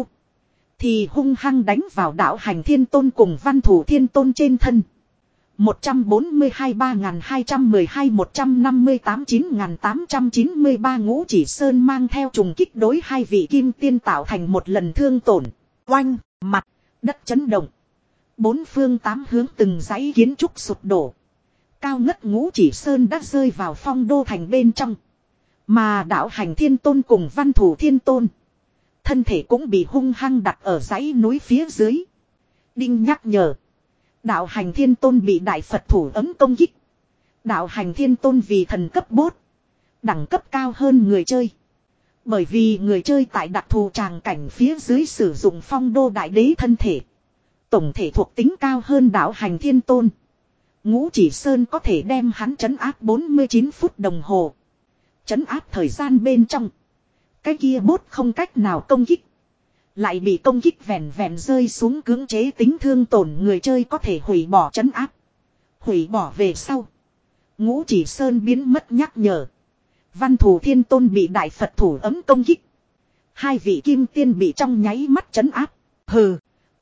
Speaker 1: thì hung hăng đánh vào đạo Hành Thiên Tôn cùng Văn Thủ Thiên Tôn trên thân. một trăm bốn mươi hai ba nghìn hai trăm mười hai một trăm năm mươi tám chín nghìn tám trăm chín mươi ba Ngũ Chỉ Sơn mang theo trùng kích đối hai vị kim tiên tạo thành một lần thương tổn. Oanh, mặt, đất chấn động. Bốn phương tám hướng từng dãy kiến trúc sụp đổ. Cao ngất Ngũ Chỉ Sơn đã rơi vào Phong Đô thành bên trong. Mà đạo Hành Thiên Tôn cùng Văn Thủ Thiên Tôn, thân thể cũng bị hung hăng đặt ở dãy núi phía dưới. Đinh nhắc nhở. Đạo Hành Thiên Tôn bị đại Phật thủ ấm công kích. Đạo Hành Thiên Tôn vì thần cấp bốt, đẳng cấp cao hơn người chơi. Bởi vì người chơi tại đặc thù tràng cảnh phía dưới sử dụng Phong Đô Đại Đế thân thể, tổng thể thuộc tính cao hơn đạo Hành Thiên Tôn. Ngũ Chỉ Sơn có thể đem hắn trấn áp bốn mươi chín phút đồng hồ. Trấn áp thời gian bên trong, cái kia bốt không cách nào công kích. Lại bị công kích vẹn vẹn rơi xuống cưỡng chế tính thương tổn, người chơi có thể hủy bỏ trấn áp. Hủy bỏ về sau, Ngũ Chỉ Sơn biến mất nhắc nhở. Văn Thủ Thiên Tôn bị đại Phật thủ ấm công kích. Hai vị kim tiên bị trong nháy mắt trấn áp. Hừ,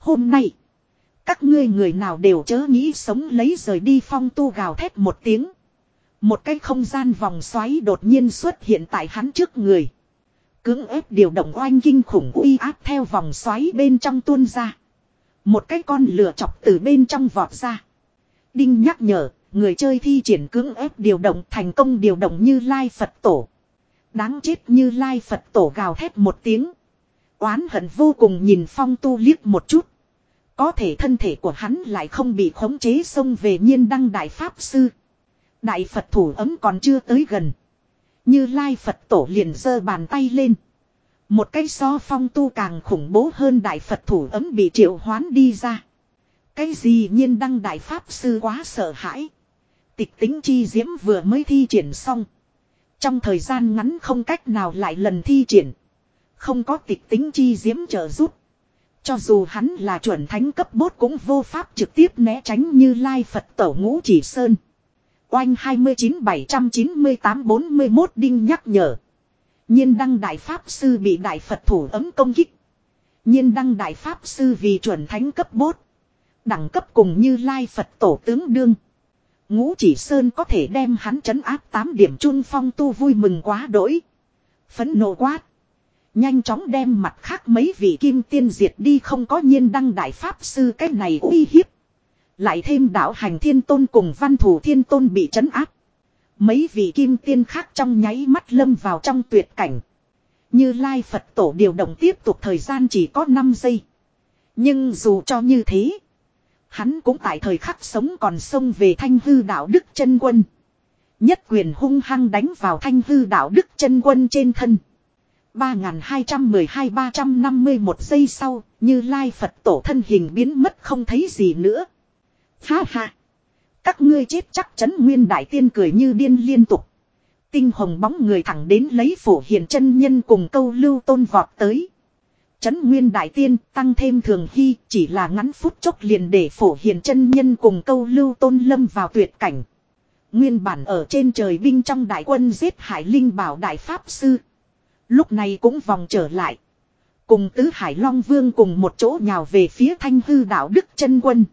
Speaker 1: Hôm nay. Các ngươi người nào đều chớ nghĩ sống lấy rời đi. Phong tu gào thét một tiếng. Một cái không gian vòng xoáy đột nhiên xuất hiện tại hắn trước người. Cưỡng ép điều động oanh kinh khủng uy áp theo vòng xoáy bên trong tuôn ra. Một cái con lửa chọc từ bên trong vọt ra. Đinh nhắc nhở, người chơi thi triển cưỡng ép điều động thành công điều động Như Lai Phật Tổ. Đáng chết Như Lai Phật Tổ gào thét một tiếng. Oán hận vô cùng nhìn Phong tu liếc một chút. Có thể thân thể của hắn lại không bị khống chế xông về Nhiên Đăng Đại Pháp Sư. Đại Phật thủ ấm còn chưa tới gần. Như Lai Phật Tổ liền giơ bàn tay lên. Một cái so Phong tu càng khủng bố hơn Đại Phật thủ ấm bị triệu hoán đi ra. Cái gì Nhiên Đăng Đại Pháp Sư quá sợ hãi. Tịch tính chi diễm vừa mới thi triển xong. Trong thời gian ngắn không cách nào lại lần thi triển. Không có tịch tính chi diễm trợ giúp. Cho dù hắn là chuẩn thánh cấp bốt cũng vô pháp trực tiếp né tránh Như Lai Phật Tổ Ngũ Chỉ Sơn. Oanh hai mươi chín bảy trăm chín mươi tám bốn mươi mốt đinh nhắc nhở. Nhiên Đăng Đại Pháp Sư bị Đại Phật thủ ấm công kích. Nhiên Đăng Đại Pháp Sư vì chuẩn thánh cấp bốt. Đẳng cấp cùng Như Lai Phật Tổ tướng đương. Ngũ Chỉ Sơn có thể đem hắn trấn áp tám điểm chun. Phong tu vui mừng quá đỗi. Phẫn nộ quát. Nhanh chóng đem mặt khác mấy vị kim tiên diệt đi. Không có Nhiên Đăng Đại Pháp Sư cái này uy hiếp. Lại thêm đạo hành thiên tôn cùng văn thủ thiên tôn bị trấn áp. Mấy vị kim tiên khác trong nháy mắt lâm vào trong tuyệt cảnh. Như Lai Phật Tổ điều động tiếp tục thời gian chỉ có năm giây. Nhưng dù cho như thế. Hắn cũng tại thời khắc sống còn xông về Thanh Hư Đạo Đức Chân Quân. Nhất quyền hung hăng đánh vào Thanh Hư Đạo Đức Chân Quân trên thân. ba nghìn hai trăm mười hai ba trăm năm mươi mốt giây sau, Như Lai Phật Tổ thân hình biến mất không thấy gì nữa. Ha ha! Các ngươi chết chắc chắn. Nguyên Đại Tiên cười như điên liên tục. Tinh hồng bóng người thẳng đến lấy Phổ Hiền chân nhân cùng Câu Lưu Tôn vọt tới. Chấn Nguyên Đại Tiên tăng thêm Thường Hy chỉ là ngắn phút chốc liền để Phổ Hiền chân nhân cùng Câu Lưu Tôn lâm vào tuyệt cảnh. Nguyên bản ở trên trời binh trong đại quân giết hại Linh Bảo Đại Pháp Sư. Lúc này cũng vòng trở lại. Cùng Tứ Hải Long Vương cùng một chỗ nhào về phía Thanh Hư Đạo Đức Chân Quân.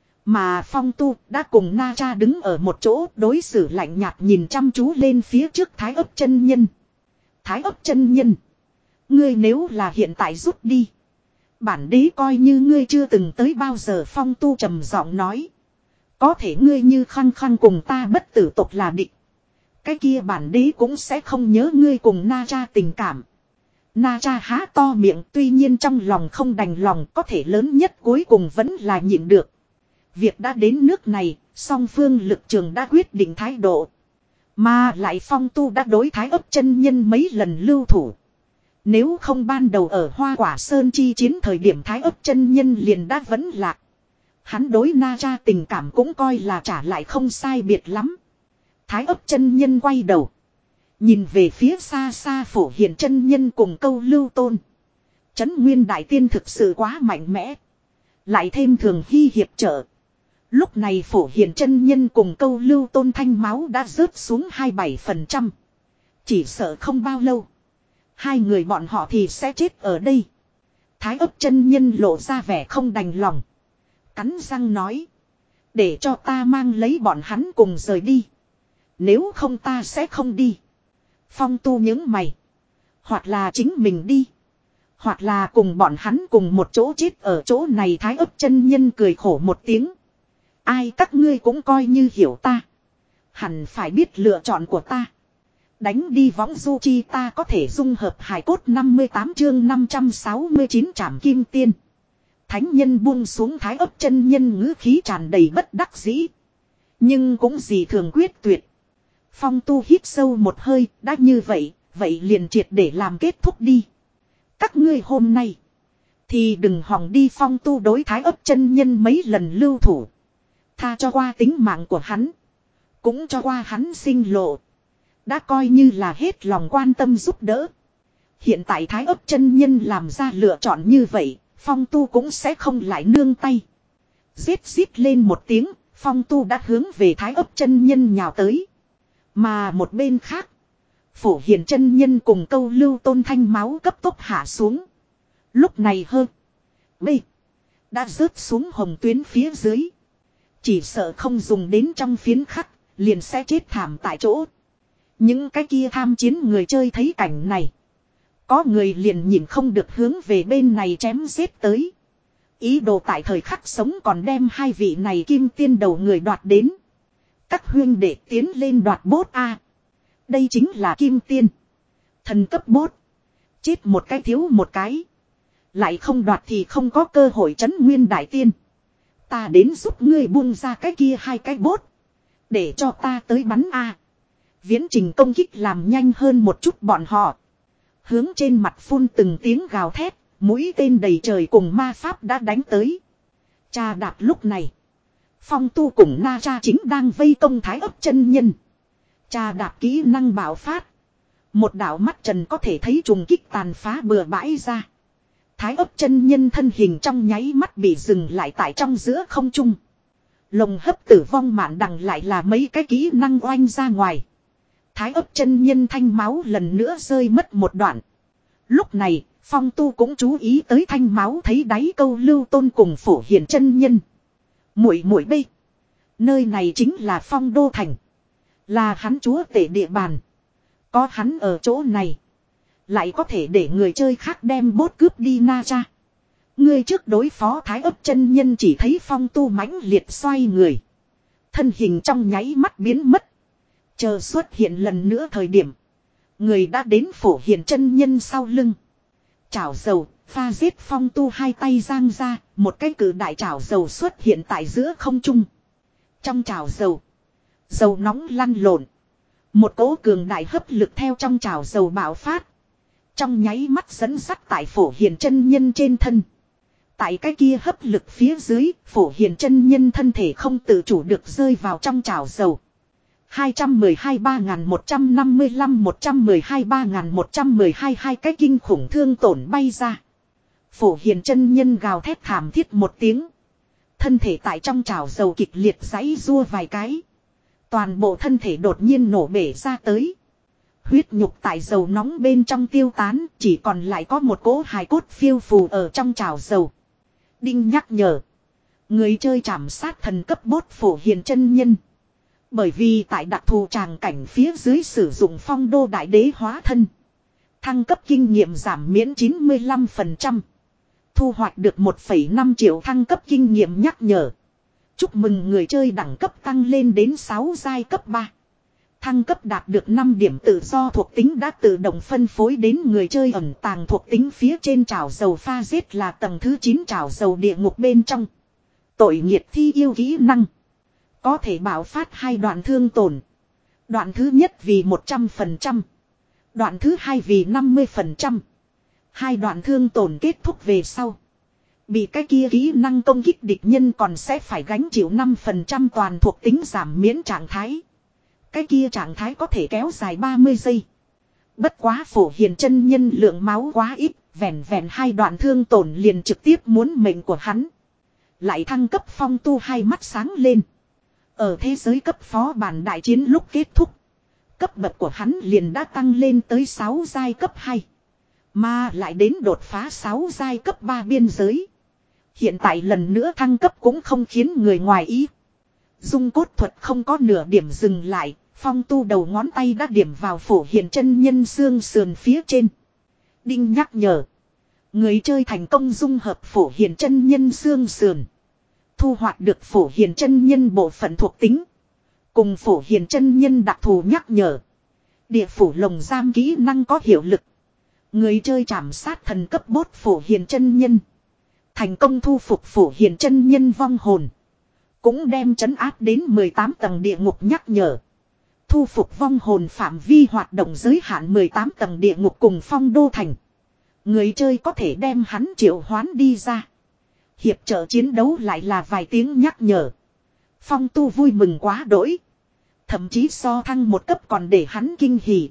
Speaker 1: Mà Phong tu đã cùng Na Cha đứng ở một chỗ đối xử lạnh nhạt nhìn chăm chú lên phía trước Thái Ấp chân nhân. Thái Ấp chân nhân. Ngươi nếu là hiện tại rút đi. Bản đế coi như ngươi chưa từng tới bao giờ. Phong tu trầm giọng nói. Có thể ngươi như khăng khăng cùng ta bất tử tộc là địch. Cái kia bản đế cũng sẽ không nhớ ngươi cùng Na Cha tình cảm. Na Cha há to miệng tuy nhiên trong lòng không đành lòng có thể lớn nhất cuối cùng vẫn là nhịn được. Việc đã đến nước này, song phương lực trường đã quyết định thái độ. Mà lại Phong tu đã đối Thái Ấp chân nhân mấy lần lưu thủ. Nếu không ban đầu ở Hoa Quả Sơn chi chiến thời điểm Thái Ấp chân nhân liền đã vẫn lạc. Hắn đối Na Cha tình cảm cũng coi là trả lại không sai biệt lắm. Thái Ấp chân nhân quay đầu. Nhìn về phía xa xa Phổ Hiền chân nhân cùng Câu Lưu Tôn. Chấn Nguyên Đại Tiên thực sự quá mạnh mẽ. Lại thêm Thường Hy hiệp trợ. Lúc này Phổ Hiền chân nhân cùng Câu Lưu Tôn thanh máu đã rớt xuống hai mươi bảy phần trăm. Chỉ sợ không bao lâu. Hai người bọn họ thì sẽ chết ở đây. Thái Ấp chân nhân lộ ra vẻ không đành lòng. Cắn răng nói. Để cho ta mang lấy bọn hắn cùng rời đi. Nếu không ta sẽ không đi. Phong tu những mày. Hoặc là chính mình đi. Hoặc là cùng bọn hắn cùng một chỗ chết ở chỗ này. Thái Ấp chân nhân cười khổ một tiếng. Ai các ngươi cũng coi như hiểu ta. Hẳn phải biết lựa chọn của ta. Đánh đi võng du chi ta có thể dung hợp hài cốt năm mươi tám chương năm trăm sáu mươi chín trảm kim tiên. Thánh nhân buông xuống Thái Ấp chân nhân ngữ khí tràn đầy bất đắc dĩ. Nhưng cũng gì thường quyết tuyệt. Phong tu hít sâu một hơi, đã như vậy, vậy liền triệt để làm kết thúc đi. Các ngươi hôm nay, thì đừng hòng đi. Phong tu đối Thái Ấp chân nhân mấy lần lưu thủ. Tha cho qua tính mạng của hắn. Cũng cho qua hắn sinh lộ. Đã coi như là hết lòng quan tâm giúp đỡ. Hiện tại Thái Ấp chân nhân làm ra lựa chọn như vậy. Phong tu cũng sẽ không lại nương tay. Giết giết lên một tiếng. Phong tu đã hướng về Thái Ấp chân nhân nhào tới. Mà một bên khác. Phổ Hiền chân nhân cùng Câu Lưu Tôn thanh máu cấp tốc hạ xuống. Lúc này hơn. B. đã rớt xuống hồng tuyến phía dưới. Chỉ sợ không dùng đến trong phiến khắc, liền sẽ chết thảm tại chỗ. Những cái kia tham chiến người chơi thấy cảnh này. Có người liền nhìn không được hướng về bên này chém giết tới. Ý đồ tại thời khắc sống còn đem hai vị này kim tiên đầu người đoạt đến. Các huyên để tiến lên đoạt bốt A. Đây chính là kim tiên. Thần cấp bốt. Chết một cái thiếu một cái. Lại không đoạt thì không có cơ hội trấn nguyên đại tiên. Ta đến giúp ngươi buông ra cái kia hai cái bốt. Để cho ta tới bắn A. Viễn trình công kích làm nhanh hơn một chút bọn họ. Hướng trên mặt phun từng tiếng gào thét. Mũi tên đầy trời cùng ma pháp đã đánh tới. Cha đạp lúc này. Phong tu cùng na cha chính đang vây công thái ấp chân nhân. Cha đạp kỹ năng bạo phát. Một đạo mắt trần có thể thấy trùng kích tàn phá bừa bãi ra. Thái ấp chân nhân thân hình trong nháy mắt bị dừng lại tại trong giữa không trung. Lồng hấp tử vong mạn đằng lại là mấy cái kỹ năng oanh ra ngoài. Thái ấp chân nhân thanh máu lần nữa rơi mất một đoạn. Lúc này, Phong tu cũng chú ý tới thanh máu thấy đáy câu Lưu Tôn cùng Phổ Hiền chân nhân. Muội muội bê. Nơi này chính là Phong Đô Thành. Là hắn chúa tể địa bàn. Có hắn ở chỗ này. Lại có thể để người chơi khác đem bốt cướp đi na cha. Ngươi trước đối phó thái ấp chân nhân chỉ thấy Phong tu mãnh liệt xoay người. Thân hình trong nháy mắt biến mất. Chờ xuất hiện lần nữa thời điểm. Người đã đến Phổ Hiền chân nhân sau lưng. Chảo dầu, pha giết Phong tu hai tay giang ra, một cái cử đại chảo dầu xuất hiện tại giữa không trung. Trong chảo dầu, dầu nóng lăn lộn. Một cỗ cường đại hấp lực theo trong chảo dầu bạo phát. Trong nháy mắt dẫn sắt tại Phổ Hiền chân nhân trên thân. Tại cái kia hấp lực phía dưới, Phổ Hiền chân nhân thân thể không tự chủ được rơi vào trong chảo dầu. hai trăm mười hai ba nghìn một trăm năm mươi lăm một trăm mười hai ba nghìn một trăm mười hai hai cái kinh khủng thương tổn bay ra. Phổ Hiền chân nhân gào thét thảm thiết một tiếng. Thân thể tại trong chảo dầu kịch liệt giãy giụa vài cái. Toàn bộ thân thể đột nhiên nổ bể ra tới. Huyết nhục tại dầu nóng bên trong tiêu tán, chỉ còn lại có một cỗ hài cốt phiêu phù ở trong chảo dầu. Đinh nhắc nhở. Người chơi trảm sát thần cấp bốt Phổ Hiền chân nhân. Bởi vì tại đặc thù tràng cảnh phía dưới sử dụng Phong Đô đại đế hóa thân. Thăng cấp kinh nghiệm giảm miễn chín mươi lăm phần trăm. Thu hoạch được một phẩy năm triệu thăng cấp kinh nghiệm nhắc nhở. Chúc mừng người chơi đẳng cấp tăng lên đến sáu giai cấp ba. Thăng cấp đạt được năm điểm tự do thuộc tính đã tự động phân phối đến người chơi ẩn tàng thuộc tính phía trên chảo dầu pha giết là tầng thứ chín chảo dầu địa ngục bên trong. Tội nghiệt thi yêu kỹ năng. Có thể bảo phát hai đoạn thương tổn. Đoạn thứ nhất vì một trăm phần trăm. Đoạn thứ hai vì năm mươi phần trăm. Hai đoạn thương tổn kết thúc về sau. Bị cái kia kỹ năng công kích địch nhân còn sẽ phải gánh chịu năm phần trăm toàn thuộc tính giảm miễn trạng thái. Cái kia trạng thái có thể kéo dài ba mươi giây. Bất quá Phổ Hiền chân nhân lượng máu quá ít, vẹn vẹn hai đoạn thương tổn liền trực tiếp muốn mệnh của hắn. Lại thăng cấp Phong tu hai mắt sáng lên. Ở thế giới cấp phó bản đại chiến lúc kết thúc. Cấp bậc của hắn liền đã tăng lên tới sáu giai cấp hai. Mà lại đến đột phá sáu giai cấp ba biên giới. Hiện tại lần nữa thăng cấp cũng không khiến người ngoài ý. Dung cốt thuật không có nửa điểm dừng lại. Phong tu đầu ngón tay đã điểm vào Phổ Hiền chân nhân xương sườn phía trên. Đinh nhắc nhở. Người chơi thành công dung hợp Phổ Hiền chân nhân xương sườn. Thu hoạch được Phổ Hiền chân nhân bộ phận thuộc tính. Cùng Phổ Hiền chân nhân đặc thù nhắc nhở. Địa phủ lồng giam kỹ năng có hiệu lực. Người chơi trảm sát thần cấp bốt Phổ Hiền chân nhân. Thành công thu phục Phổ Hiền chân nhân vong hồn. Cũng đem trấn áp đến mười tám tầng địa ngục nhắc nhở. Thu phục vong hồn phạm vi hoạt động giới hạn mười tám tầng địa ngục cùng Phong Đô Thành. Người chơi có thể đem hắn triệu hoán đi ra. Hiệp trợ chiến đấu lại là vài tiếng nhắc nhở. Phong tu vui mừng quá đỗi. Thậm chí so thăng một cấp còn để hắn kinh hỉ.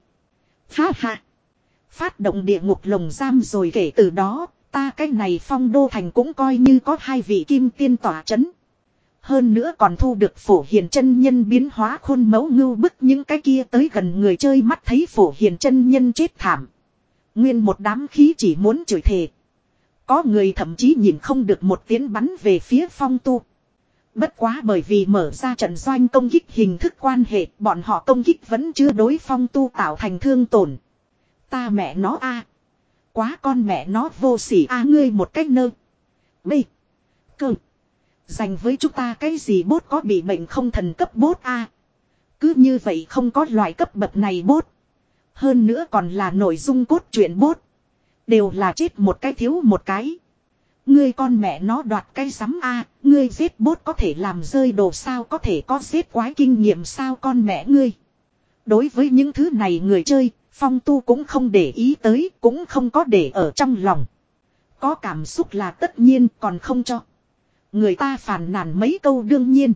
Speaker 1: Ha ha. Phát động địa ngục lồng giam rồi kể từ đó, ta cái này Phong Đô Thành cũng coi như có hai vị kim tiên tỏa chấn. Hơn nữa còn thu được Phổ Hiền chân nhân biến hóa khuôn mẫu ngưu bức những cái kia tới gần người chơi mắt thấy Phổ Hiền chân nhân chết thảm. Nguyên một đám khí chỉ muốn chửi thề. Có người thậm chí nhìn không được một tiếng bắn về phía Phong Tu. Bất quá bởi vì mở ra trận doanh công kích hình thức quan hệ, bọn họ công kích vẫn chưa đối Phong Tu tạo thành thương tổn. Ta mẹ nó a, quá con mẹ nó vô sỉ a, ngươi một cách nơ. B. Cơ. Dành với chúng ta cái gì bốt có bị bệnh không thần cấp bốt a. Cứ như vậy không có loại cấp bậc này bốt. Hơn nữa còn là nội dung cốt truyện bốt. Đều là chết một cái thiếu một cái. Ngươi con mẹ nó đoạt cái sắm a, ngươi giết bốt có thể làm rơi đồ sao, có thể có giết quái kinh nghiệm sao con mẹ ngươi. Đối với những thứ này người chơi, Phong Tu cũng không để ý tới, cũng không có để ở trong lòng. Có cảm xúc là tất nhiên, còn không cho người ta phàn nàn mấy câu đương nhiên.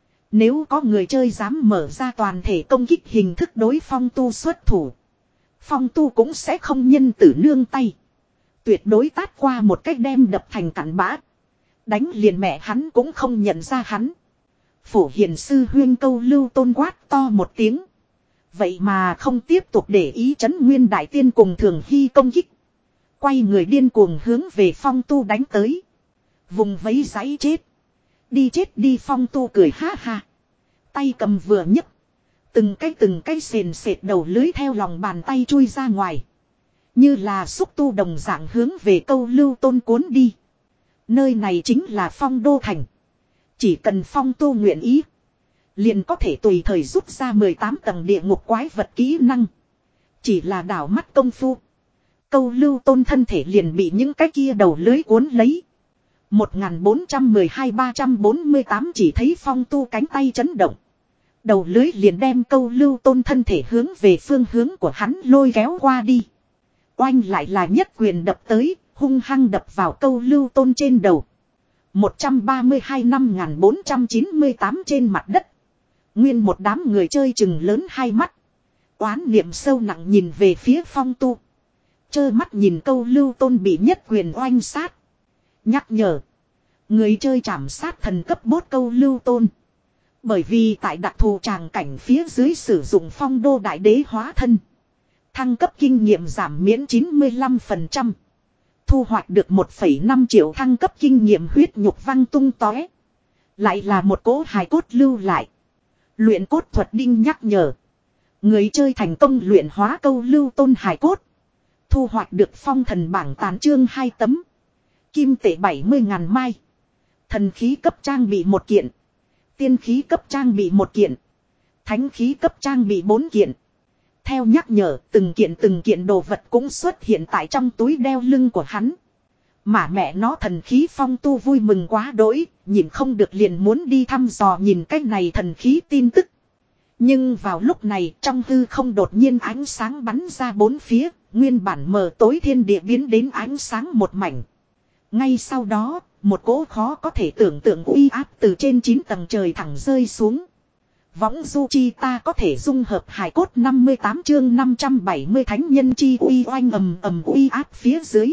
Speaker 1: Nếu có người chơi dám mở ra toàn thể công kích hình thức đối Phong Tu xuất thủ, Phong Tu cũng sẽ không nhân tử nương tay. Tuyệt đối tát qua một cách đem đập thành cặn bã. Đánh liền mẹ hắn cũng không nhận ra hắn. Phổ hiền sư huyên Câu Lưu Tôn quát to một tiếng. Vậy mà không tiếp tục để ý Trấn Nguyên Đại Tiên cùng Thường Hy công kích. Quay người điên cuồng hướng về Phong Tu đánh tới. Vùng vẫy giấy chết. Đi chết đi, Phong Tu cười ha ha. Tay cầm vừa nhấc. Từng cái từng cái sền sệt đầu lưới theo lòng bàn tay chui ra ngoài. Như là xúc tu đồng dạng hướng về Câu Lưu Tôn cuốn đi. Nơi này chính là Phong Đô Thành. Chỉ cần Phong Tu nguyện ý, liền có thể tùy thời rút ra mười tám tầng địa ngục quái vật kỹ năng. Chỉ là đảo mắt công phu, Câu Lưu Tôn thân thể liền bị những cái kia đầu lưới cuốn lấy. một nghìn bốn trăm mười hai ba trăm bốn mươi tám chỉ thấy Phong Tu cánh tay chấn động. Đầu lưới liền đem Câu Lưu Tôn thân thể hướng về phương hướng của hắn lôi kéo qua đi. Oanh lại là nhất quyền đập tới, hung hăng đập vào Câu Lưu Tôn trên đầu. một trăm ba mươi hai năm nghìn bốn trăm chín mươi tám trên mặt đất. Nguyên một đám người chơi chừng lớn hai mắt. Oán niệm sâu nặng nhìn về phía Phong Tu. Trơ mắt nhìn Câu Lưu Tôn bị nhất quyền oanh sát. Nhắc nhở. Người chơi chảm sát thần cấp bốt Câu Lưu Tôn. Bởi vì tại đặc thù tràng cảnh phía dưới sử dụng Phong Đô Đại Đế hóa thân. Thăng cấp kinh nghiệm giảm miễn chín mươi lăm phần trăm. Thu hoạch được một phẩy năm triệu thăng cấp kinh nghiệm huyết nhục văng tung tóe. Lại là một cỗ hài cốt lưu lại. Luyện cốt thuật đinh nhắc nhở. Người chơi thành công luyện hóa Câu Lưu Tôn hài cốt. Thu hoạch được phong thần bảng tàn chương hai tấm. Kim tệ bảy mươi ngàn mai. Thần khí cấp trang bị một kiện. Tiên khí cấp trang bị một kiện. Thánh khí cấp trang bị bốn kiện. Theo nhắc nhở, từng kiện từng kiện đồ vật cũng xuất hiện tại trong túi đeo lưng của hắn. Mà mẹ nó thần khí Phong Tu vui mừng quá đỗi, nhìn không được liền muốn đi thăm dò nhìn cái này thần khí tin tức. Nhưng vào lúc này trong hư không đột nhiên ánh sáng bắn ra bốn phía, nguyên bản mờ tối thiên địa biến đến ánh sáng một mảnh. Ngay sau đó, một cỗ khó có thể tưởng tượng uy áp từ trên chín tầng trời thẳng rơi xuống. Võng du chi ta có thể dung hợp hài cốt năm mươi tám chương năm trăm bảy mươi thánh nhân chi uy oanh ầm ầm uy áp phía dưới.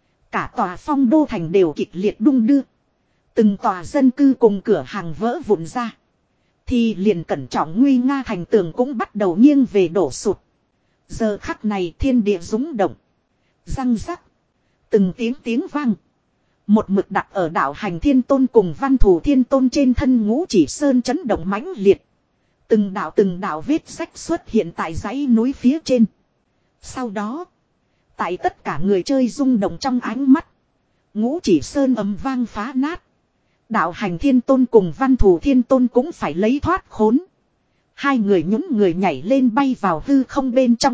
Speaker 1: Cả tòa Phong Đô Thành đều kịch liệt đung đưa. Từng tòa dân cư cùng cửa hàng vỡ vụn ra. Thì liền cẩn trọng nguy nga thành tường cũng bắt đầu nghiêng về đổ sụt. Giờ khắc này thiên địa rúng động. Răng rắc. Từng tiếng tiếng vang. Một mực đặt ở đạo hành thiên tôn cùng văn thù thiên tôn trên thân Ngũ Chỉ Sơn chấn động mãnh liệt. Từng đạo từng đạo vết sách xuất hiện tại dãy núi phía trên. Sau đó, tại tất cả người chơi rung động trong ánh mắt, Ngũ Chỉ Sơn ầm vang phá nát. Đạo hành thiên tôn cùng văn thù thiên tôn cũng phải lấy thoát khốn. Hai người nhún người nhảy lên bay vào hư không bên trong.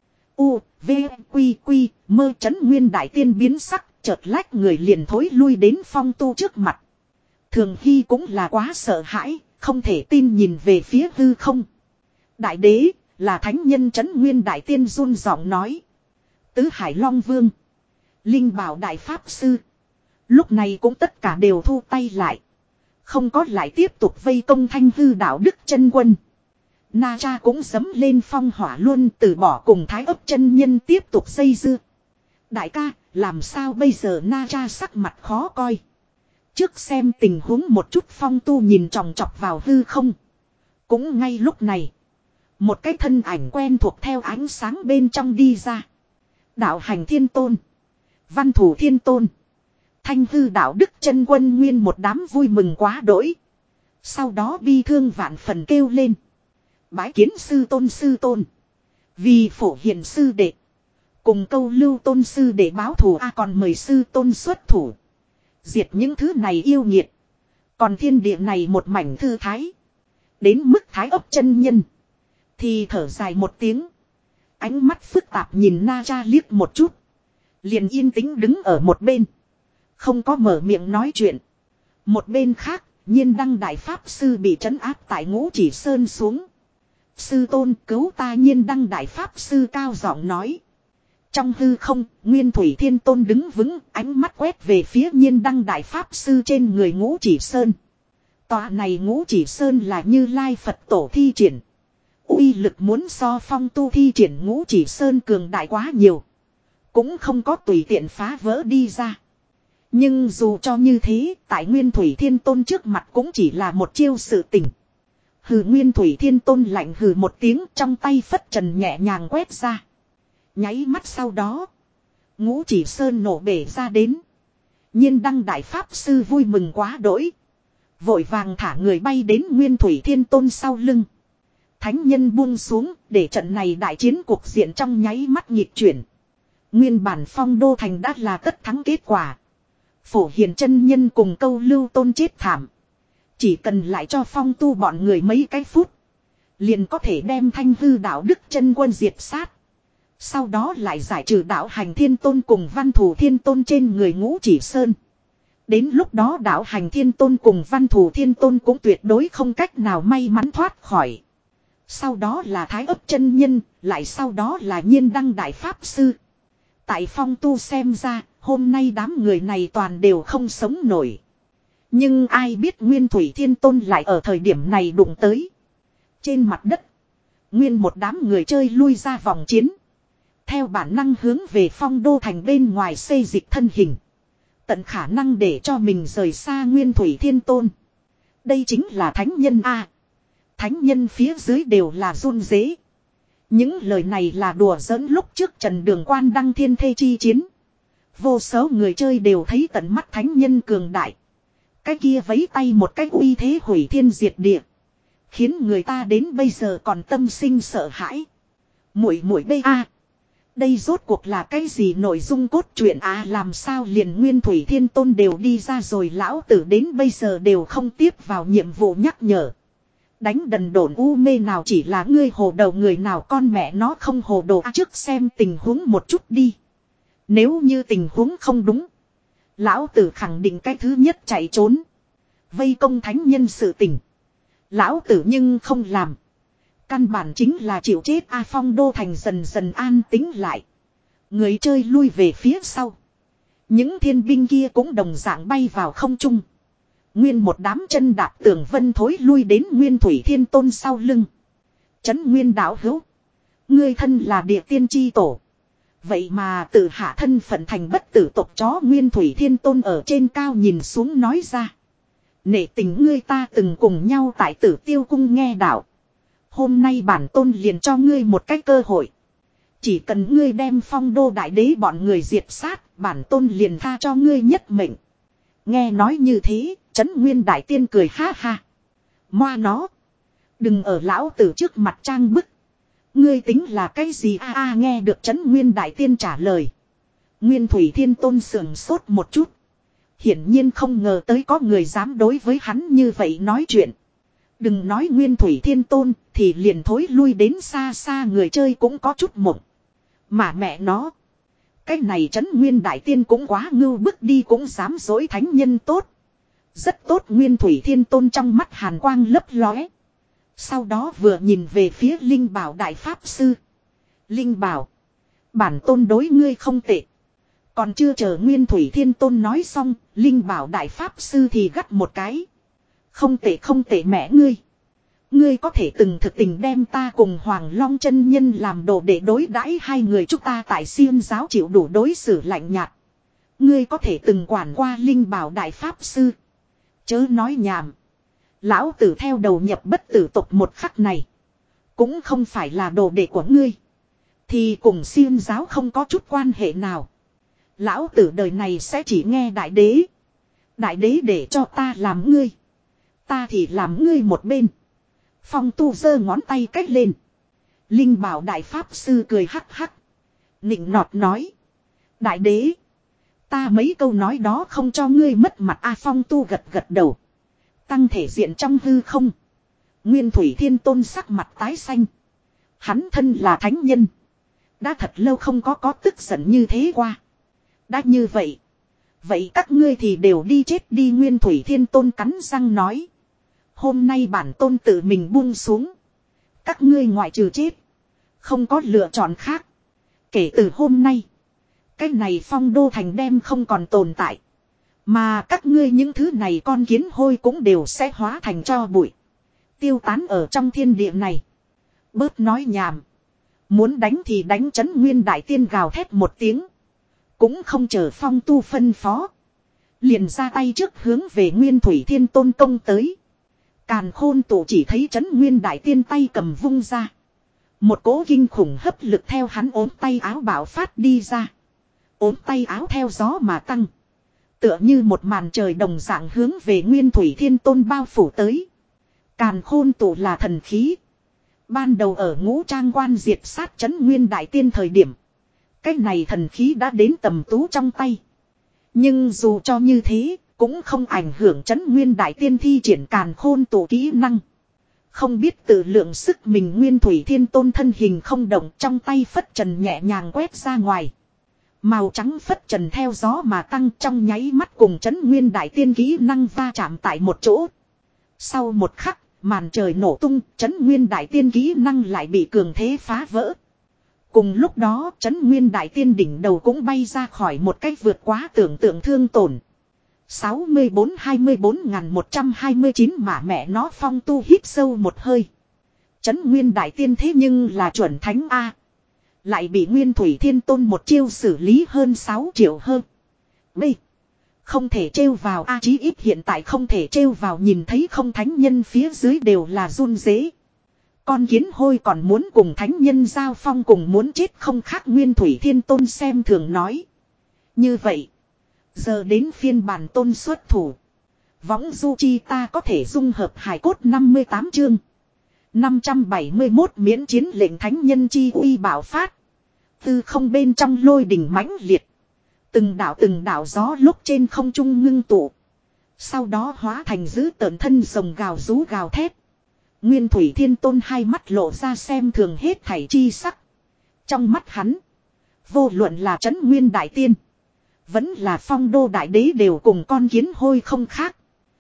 Speaker 1: U, V, Quy, Quy, mơ Trấn Nguyên Đại Tiên biến sắc, chợt lách người liền thối lui đến Phong Tu trước mặt. Thường Hy cũng là quá sợ hãi, không thể tin nhìn về phía hư không. Đại đế, là thánh nhân Trấn Nguyên Đại Tiên run giọng nói. Tứ Hải Long Vương, Linh Bảo Đại Pháp Sư. Lúc này cũng tất cả đều thu tay lại. Không có lại tiếp tục vây công Thanh Hư Đạo Đức chân quân. Na Cha cũng dấm lên phong hỏa luôn, từ bỏ cùng Thái Ấp chân nhân tiếp tục dây dưa. Đại ca, làm sao bây giờ? Na Cha sắc mặt khó coi. Trước xem tình huống một chút. Phong Tu nhìn chòng chọc vào hư không. Cũng ngay lúc này, một cái thân ảnh quen thuộc theo ánh sáng bên trong đi ra. Đạo hành thiên tôn, văn thủ thiên tôn, Thanh hư đạo đức chân quân nguyên một đám vui mừng quá đỗi. Sau đó bi thương vạn phần kêu lên. Bái kiến sư tôn sư tôn. Vì phổ hiền sư đệ. Cùng câu lưu tôn sư để báo thù a còn mời sư tôn xuất thủ. Diệt những thứ này yêu nghiệt. Còn thiên địa này một mảnh thư thái. Đến mức thái ấp chân nhân. Thì thở dài một tiếng. Ánh mắt phức tạp nhìn Na Cha liếc một chút. Liền yên tĩnh đứng ở một bên. Không có mở miệng nói chuyện. Một bên khác, Nhiên Đăng Đại Pháp Sư bị trấn áp tại Ngũ Chỉ Sơn xuống. Sư tôn cứu ta. Nhiên Đăng Đại Pháp Sư cao giọng nói. Trong hư không, Nguyên Thủy Thiên Tôn đứng vững, ánh mắt quét về phía Nhiên Đăng Đại Pháp Sư trên người Ngũ Chỉ Sơn. Tòa này Ngũ Chỉ Sơn là Như Lai Phật Tổ thi triển. Uy lực muốn so Phong Tu thi triển Ngũ Chỉ Sơn cường đại quá nhiều. Cũng không có tùy tiện phá vỡ đi ra. Nhưng dù cho như thế, tại Nguyên Thủy Thiên Tôn trước mặt cũng chỉ là một chiêu sự tình. Hừ. Nguyên Thủy Thiên Tôn lạnh hừ một tiếng, trong tay phất trần nhẹ nhàng quét ra. Nháy mắt sau đó, Ngũ Chỉ Sơn nổ bể ra đến. Nhiên Đăng Đại Pháp Sư vui mừng quá đỗi. Vội vàng thả người bay đến Nguyên Thủy Thiên Tôn sau lưng. Thánh nhân buông xuống, để trận này đại chiến cuộc diện trong nháy mắt nghịch chuyển. Nguyên bản Phong Đô Thành đã là tất thắng kết quả. Phổ Hiền chân nhân cùng câu lưu tôn chết thảm. Chỉ cần lại cho Phong Tu bọn người mấy cái phút. Liền có thể đem Thanh hư đạo đức chân quân diệt sát. Sau đó lại giải trừ đạo hành thiên tôn cùng văn thù thiên tôn trên người Ngũ Chỉ Sơn. Đến lúc đó đạo hành thiên tôn cùng văn thù thiên tôn cũng tuyệt đối không cách nào may mắn thoát khỏi. Sau đó là Thái ấp chân nhân, lại sau đó là Nhiên Đăng Đại Pháp Sư. Tại Phong Tu xem ra, hôm nay đám người này toàn đều không sống nổi. Nhưng ai biết Nguyên Thủy Thiên Tôn lại ở thời điểm này đụng tới. Trên mặt đất, nguyên một đám người chơi lui ra vòng chiến. Theo bản năng hướng về Phong Đô Thành bên ngoài xây dịch thân hình. Tận khả năng để cho mình rời xa Nguyên Thủy Thiên Tôn. Đây chính là thánh nhân a. Thánh nhân phía dưới đều là run rế. Những lời này là đùa giỡn lúc trước Trần Đường Quan đăng thiên thê chi chiến. Vô số người chơi đều thấy tận mắt thánh nhân cường đại. Cái kia vấy tay một cái uy thế hủy thiên diệt địa. Khiến người ta đến bây giờ còn tâm sinh sợ hãi. Muội muội bê a. Đây rốt cuộc là cái gì nội dung cốt truyện à, làm sao liền Nguyên Thủy Thiên Tôn đều đi ra rồi, lão tử đến bây giờ đều không tiếp vào nhiệm vụ nhắc nhở. Đánh đần độn u mê nào chỉ là ngươi hồ đầu người nào con mẹ nó không hồ đồ à, trước xem tình huống một chút đi. Nếu như tình huống không đúng, lão tử khẳng định cái thứ nhất chạy trốn. Vây công thánh nhân sự tình, lão tử nhưng không làm. Căn bản chính là chịu chết a. Phong Đô Thành dần dần an tĩnh lại. Người chơi lui về phía sau. Những thiên binh kia cũng đồng dạng bay vào không trung. Nguyên một đám chân đạp tường vân thối lui đến Nguyên Thủy Thiên Tôn sau lưng. Chấn Nguyên đạo hữu, ngươi thân là địa tiên chi tổ. Vậy mà tự hạ thân phận thành bất tử tộc chó. Nguyên Thủy Thiên Tôn ở trên cao nhìn xuống nói ra. Nể tình ngươi ta từng cùng nhau tại Tử Tiêu Cung nghe đạo. Hôm nay bản tôn liền cho ngươi một cái cơ hội. Chỉ cần ngươi đem Phong Đô Đại Đế bọn người diệt sát, bản tôn liền tha cho ngươi nhất mệnh. Nghe nói như thế, Trấn Nguyên Đại Tiên cười ha ha. Moa nó, đừng ở lão tử trước mặt trang bức. Ngươi tính là cái gì a a? Nghe được Trấn Nguyên Đại Tiên trả lời, Nguyên Thủy Thiên Tôn sườn sốt một chút. Hiển nhiên không ngờ tới có người dám đối với hắn như vậy nói chuyện. Đừng nói Nguyên Thủy Thiên Tôn, thì liền thối lui đến xa xa người chơi cũng có chút mộng. Mà mẹ nó, cái này Trấn Nguyên Đại Tiên cũng quá ngưu bức đi, cũng dám dối thánh nhân tốt. Rất tốt. Nguyên Thủy Thiên Tôn trong mắt hàn quang lấp lóe. Sau đó vừa nhìn về phía Linh Bảo Đại Pháp Sư. Linh Bảo, bản tôn đối ngươi không tệ. Còn chưa chờ Nguyên Thủy Thiên Tôn nói xong, Linh Bảo Đại Pháp Sư thì gắt một cái. Không tệ không tệ mẹ ngươi. Ngươi có thể từng thực tình đem ta cùng Hoàng Long chân nhân làm đồ để đối đãi hai người chúng ta tại Xiêm giáo chịu đủ đối xử lạnh nhạt. Ngươi có thể từng quản qua Linh Bảo Đại Pháp Sư. Chớ nói nhảm. Lão tử theo đầu nhập bất tử tộc một khắc này, cũng không phải là đồ đệ của ngươi, thì cùng Xiêm giáo không có chút quan hệ nào. Lão tử đời này sẽ chỉ nghe đại đế. Đại đế để cho ta làm ngươi. Ta thì làm ngươi một bên. Phong tu giơ ngón tay cách lên. Linh bảo đại pháp sư cười hắc hắc. Nịnh nọt nói. Đại đế. Ta mấy câu nói đó không cho ngươi mất mặt a. Phong tu gật gật đầu. Tăng thể diện trong hư không. Nguyên Thủy Thiên Tôn sắc mặt tái xanh. Hắn thân là thánh nhân. Đã thật lâu không có có tức giận như thế qua. Đã như vậy. Vậy các ngươi thì đều đi chết đi. Nguyên Thủy Thiên Tôn cắn răng nói. Hôm nay bản tôn tự mình buông xuống. Các ngươi ngoại trừ chết. Không có lựa chọn khác. Kể từ hôm nay. Cái này Phong Đô Thành đem không còn tồn tại. Mà các ngươi những thứ này con kiến hôi cũng đều sẽ hóa thành tro bụi. Tiêu tán ở trong thiên địa này. Bớt nói nhảm. Muốn đánh thì đánh. Trấn Nguyên Đại Tiên gào thét một tiếng. Cũng không chờ Phong Tu phân phó. Liền ra tay trước hướng về Nguyên Thủy Thiên Tôn công tới. Càn Khôn Tụ chỉ thấy Trấn Nguyên Đại Tiên tay cầm vung ra. Một cỗ kinh khủng hấp lực theo hắn ốm tay áo bạo phát đi ra. Ốm tay áo theo gió mà tăng. Tựa như một màn trời đồng dạng hướng về Nguyên Thủy Thiên Tôn bao phủ tới. Càn Khôn Tụ là thần khí. Ban đầu ở Ngũ Trang Quan diệt sát Trấn Nguyên Đại Tiên thời điểm. Cái này thần khí đã đến tầm tú trong tay. Nhưng dù cho như thế, cũng không ảnh hưởng Trấn Nguyên Đại Tiên thi triển Càn Khôn Tụ kỹ năng. Không biết tự lượng sức mình Nguyên Thủy Thiên Tôn thân hình không động, trong tay phất trần nhẹ nhàng quét ra ngoài. Màu trắng phất trần theo gió mà tăng, trong nháy mắt cùng Trấn Nguyên Đại Tiên kỹ năng va chạm tại một chỗ. Sau một khắc, màn trời nổ tung, Trấn Nguyên Đại Tiên kỹ năng lại bị cường thế phá vỡ. Cùng lúc đó, Trấn Nguyên Đại Tiên đỉnh đầu cũng bay ra khỏi một cách vượt quá tưởng tượng thương tổn. sáu mươi bốn hai mươi bốn nghìn một trăm hai mươi chín mà mẹ nó. Phong Tu hít sâu một hơi. Trấn Nguyên Đại Tiên thế nhưng là chuẩn thánh A. Lại bị Nguyên Thủy Thiên Tôn một chiêu xử lý hơn sáu triệu hơn. B. Không thể trêu vào A, chí ít hiện tại không thể trêu vào. Nhìn thấy không thánh nhân phía dưới đều là run rế. Con kiến hôi còn muốn cùng thánh nhân giao phong, cùng muốn chết không khác. Nguyên Thủy Thiên Tôn xem thường nói. Như vậy. Giờ đến phiên bản tôn xuất thủ. Võng du chi ta có thể dung hợp hài cốt. Năm mươi tám chương năm trăm bảy mươi mốt miễn chiến lệnh thánh nhân chi uy bảo phát. Tư không bên trong lôi đỉnh mãnh liệt. Từng đạo từng đạo gió lúc trên không trung ngưng tụ. Sau đó hóa thành dữ tợn thân rồng gào rú gào thét. Nguyên Thủy Thiên Tôn hai mắt lộ ra xem thường hết thảy chi sắc. Trong mắt hắn, vô luận là Trấn Nguyên Đại Tiên, vẫn là Phong Đô Đại Đế đều cùng con kiến hôi không khác.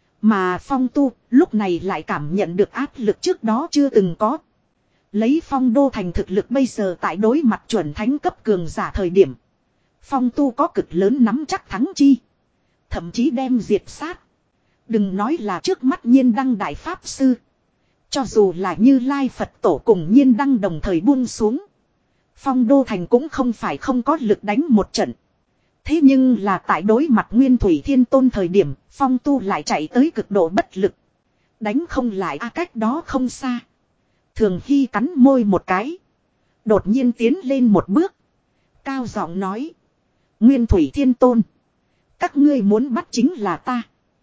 Speaker 1: Mà Phong Tu lúc này lại cảm nhận được áp lực trước đó chưa từng có. Lấy Phong Đô Thành thực lực bây giờ tại đối mặt chuẩn thánh cấp cường giả thời điểm, Phong Tu có cực lớn nắm chắc thắng chi. Thậm chí đem diệt sát. Đừng nói là trước mắt Nhiên Đăng Đại Pháp Sư. Cho dù là Như Lai Phật Tổ cùng Nhiên Đăng đồng thời buông xuống, Phong Đô Thành cũng không phải không có lực đánh một trận. Thế nhưng là tại đối mặt Nguyên Thủy Thiên Tôn thời điểm, Phong Tu lại chạy tới cực độ bất lực. Đánh không lại a. Cách đó không xa. Thường Hy cắn môi một cái. Đột nhiên tiến lên một bước. Cao giọng nói. Nguyên Thủy Thiên Tôn. Các ngươi muốn bắt chính là ta.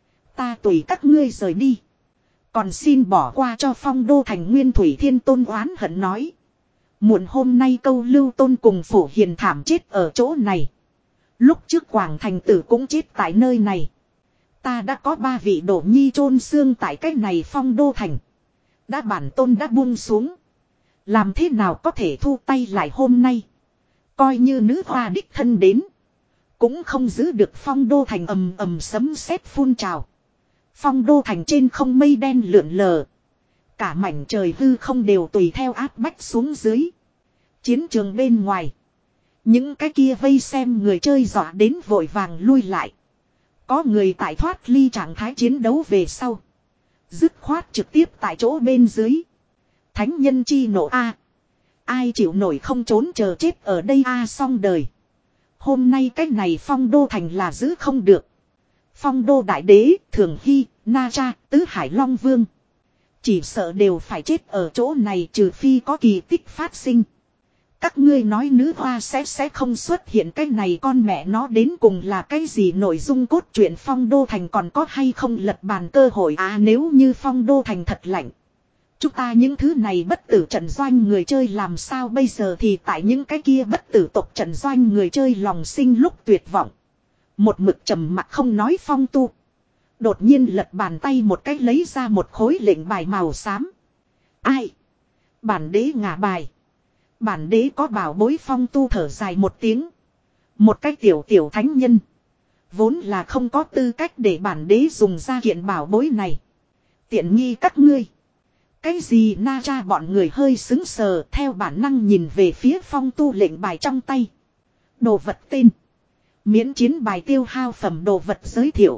Speaker 1: Ta tùy các ngươi rời đi. Còn xin bỏ qua cho Phong Đô Thành. Nguyên Thủy Thiên Tôn oán hận nói. Muộn hôm nay Câu Lưu Tôn cùng Phổ Hiền thảm chết ở chỗ này. Lúc trước Quảng Thành Tử cũng chết tại nơi này. Ta đã có ba vị đổ nhi chôn xương tại cái này Phong Đô Thành. Đã bản tôn đã buông xuống. Làm thế nào có thể thu tay lại hôm nay. Coi như nữ hoa đích thân đến. Cũng không giữ được Phong Đô Thành. Ầm ầm sấm sét phun trào. Phong Đô Thành trên không mây đen lượn lờ. Cả mảnh trời hư không đều tùy theo áp bách xuống dưới. Chiến trường bên ngoài. Những cái kia vây xem người chơi dọa đến vội vàng lui lại. Có người tại thoát ly trạng thái chiến đấu về sau. Dứt khoát trực tiếp tại chỗ bên dưới. Thánh nhân chi nộ a. Ai chịu nổi không trốn chờ chết ở đây a. Xong đời. Hôm nay cái này Phong Đô Thành là giữ không được. Phong Đô Đại Đế, Thường Hy, Na Cha, Tứ Hải Long Vương. Chỉ sợ đều phải chết ở chỗ này trừ phi có kỳ tích phát sinh. Các ngươi nói nữ hoa sẽ sẽ không xuất hiện, cái này con mẹ nó đến cùng là cái gì, nội dung cốt truyện Phong Đô Thành còn có hay không lật bàn cơ hội à? Nếu như Phong Đô Thành thật lạnh, chúng ta những thứ này bất tử trận doanh người chơi làm sao bây giờ? Thì tại những cái kia bất tử tộc trận doanh người chơi lòng sinh lúc tuyệt vọng, một mực trầm mặc không nói Phong Tu đột nhiên lật bàn tay một cách lấy ra một khối lệnh bài màu xám. Ai? Bản đế ngả bài. Bản đế có bảo bối. Phong Tu thở dài một tiếng. Một cái tiểu tiểu thánh nhân, vốn là không có tư cách để bản đế dùng ra kiện bảo bối này. Tiện nghi các ngươi. Cái gì? Na Cha bọn người hơi xứng sờ, theo bản năng nhìn về phía Phong Tu lệnh bài trong tay. Đồ vật tên: miễn chiến bài, tiêu hao phẩm đồ vật giới thiệu.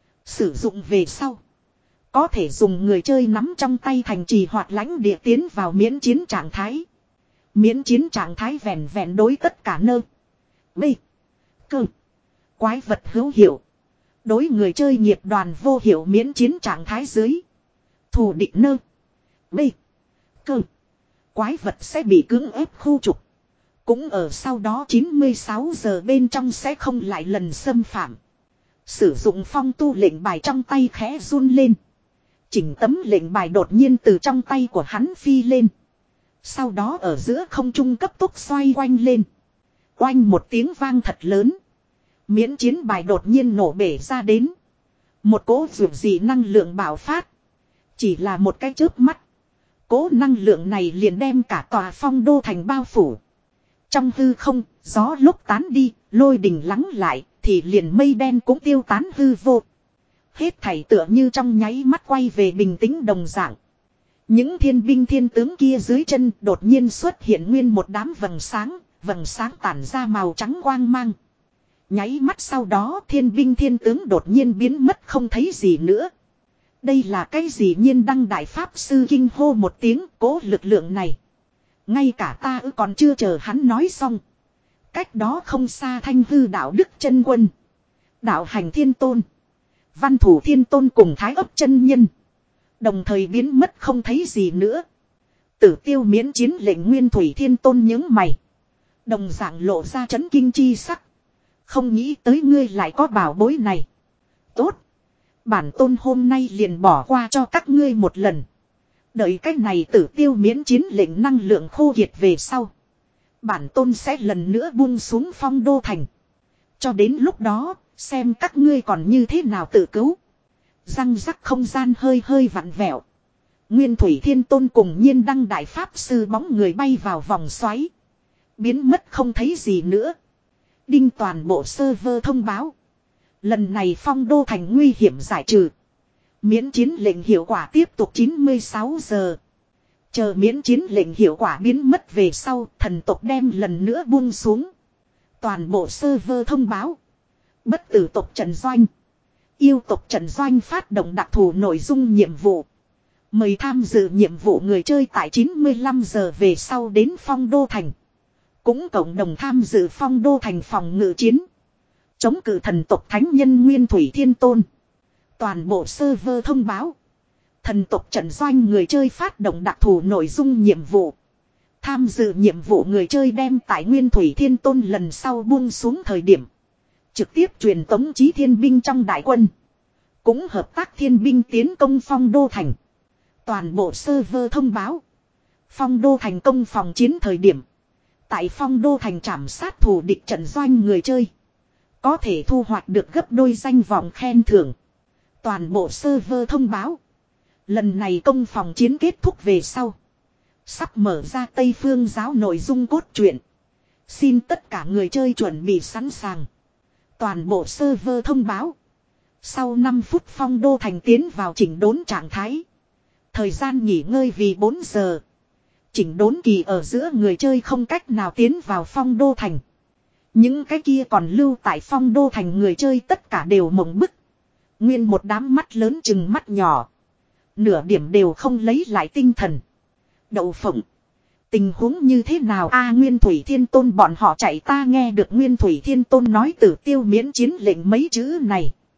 Speaker 1: Sử dụng về sau, có thể dùng người chơi nắm trong tay thành trì hoặc lãnh địa tiến vào miễn chiến trạng thái. Miễn chiến trạng thái vẹn vẹn đối tất cả nơ B Cơ quái vật hữu hiệu. Đối người chơi nghiệp đoàn vô hiệu. Miễn chiến trạng thái dưới, thù địch nơ B Cơ quái vật sẽ bị cưỡng ép khu trục. Cũng ở sau đó chín mươi sáu giờ bên trong sẽ không lại lần xâm phạm. Sử dụng Phong Tu lệnh bài trong tay khẽ run lên. Chỉnh tấm lệnh bài đột nhiên từ trong tay của hắn phi lên. Sau đó ở giữa không trung cấp tốc xoay quanh lên. Oanh một tiếng vang thật lớn. Miễn chiến bài đột nhiên nổ bể ra đến. Một cỗ dược dị năng lượng bạo phát. Chỉ là một cái chớp mắt, cỗ năng lượng này liền đem cả tòa Phong Đô Thành bao phủ. Trong hư không, gió lúc tán đi, lôi đình lắng lại, thì liền mây đen cũng tiêu tán hư vô. Hết thảy tựa như trong nháy mắt quay về bình tĩnh đồng dạng. Những thiên binh thiên tướng kia dưới chân đột nhiên xuất hiện nguyên một đám vầng sáng, vầng sáng tản ra màu trắng quang mang. Nháy mắt sau đó thiên binh thiên tướng đột nhiên biến mất không thấy gì nữa. Đây là cái gì? Nhiên Đăng đại pháp sư kinh hô một tiếng. Cố lực lượng này, ngay cả ta ư còn chưa chờ hắn nói xong, cách đó không xa Thanh Hư đạo đức chân quân, đạo hành thiên tôn, văn thủ thiên tôn cùng thái ấp chân nhân đồng thời biến mất không thấy gì nữa. Tử Tiêu miễn chiến lệnh Nguyên Thủy thiên tôn nhướng mày, đồng dạng lộ ra chấn kinh chi sắc. Không nghĩ tới ngươi lại có bảo bối này. Tốt, bản tôn hôm nay liền bỏ qua cho các ngươi một lần. Đợi cách này Tử Tiêu miễn chiến lệnh năng lượng khô kiệt về sau, bản tôn sẽ lần nữa buông xuống Phong Đô Thành. Cho đến lúc đó, xem các ngươi còn như thế nào tự cứu. Răng rắc không gian hơi hơi vặn vẹo. Nguyên Thủy thiên tôn cùng Nhiên Đăng đại pháp sư bóng người bay vào vòng xoáy, biến mất không thấy gì nữa. Đinh, toàn bộ server thông báo. Lần này Phong Đô Thành nguy hiểm giải trừ. Miễn chiến lệnh hiệu quả tiếp tục chín mươi sáu giờ. Chờ miễn chiến lệnh hiệu quả biến mất về sau, thần tộc đem lần nữa buông xuống. Toàn bộ server thông báo. Bất tử tộc trận doanh, yêu tộc trận doanh phát động đặc thù nội dung nhiệm vụ. Mời tham dự nhiệm vụ người chơi tại chín mươi lăm giờ về sau đến Phong Đô Thành. Cũng cộng đồng tham dự Phong Đô Thành phòng ngự chiến, chống cự thần tộc thánh nhân Nguyên Thủy thiên tôn. Toàn bộ server thông báo. Thần tộc trận doanh người chơi phát động đặc thù nội dung nhiệm vụ. Tham dự nhiệm vụ người chơi đem tại Nguyên Thủy thiên tôn lần sau buông xuống thời điểm, trực tiếp truyền tống chí thiên binh trong đại quân, cũng hợp tác thiên binh tiến công Phong Đô Thành. Toàn bộ server thông báo. Phong Đô Thành công phòng chiến thời điểm, tại Phong Đô Thành trảm sát thù địch trận doanh người chơi, có thể thu hoạch được gấp đôi danh vọng khen thưởng. Toàn bộ server thông báo. Lần này công phòng chiến kết thúc về sau, sắp mở ra Tây Phương giáo nội dung cốt truyện. Xin tất cả người chơi chuẩn bị sẵn sàng. Toàn bộ server thông báo. Sau năm phút Phong Đô Thành tiến vào chỉnh đốn trạng thái. Thời gian nghỉ ngơi vì bốn giờ. Chỉnh đốn kỳ ở giữa người chơi không cách nào tiến vào Phong Đô Thành. Những cái kia còn lưu tại Phong Đô Thành người chơi tất cả đều mộng bức. Nguyên một đám mắt lớn chừng mắt nhỏ. Nửa điểm đều không lấy lại tinh thần. Đậu phộng, tình huống như thế nào a? À, Nguyên Thủy thiên tôn bọn họ chạy. Ta nghe được Nguyên Thủy thiên tôn nói Tử Tiêu miễn chiến lệnh mấy chữ này,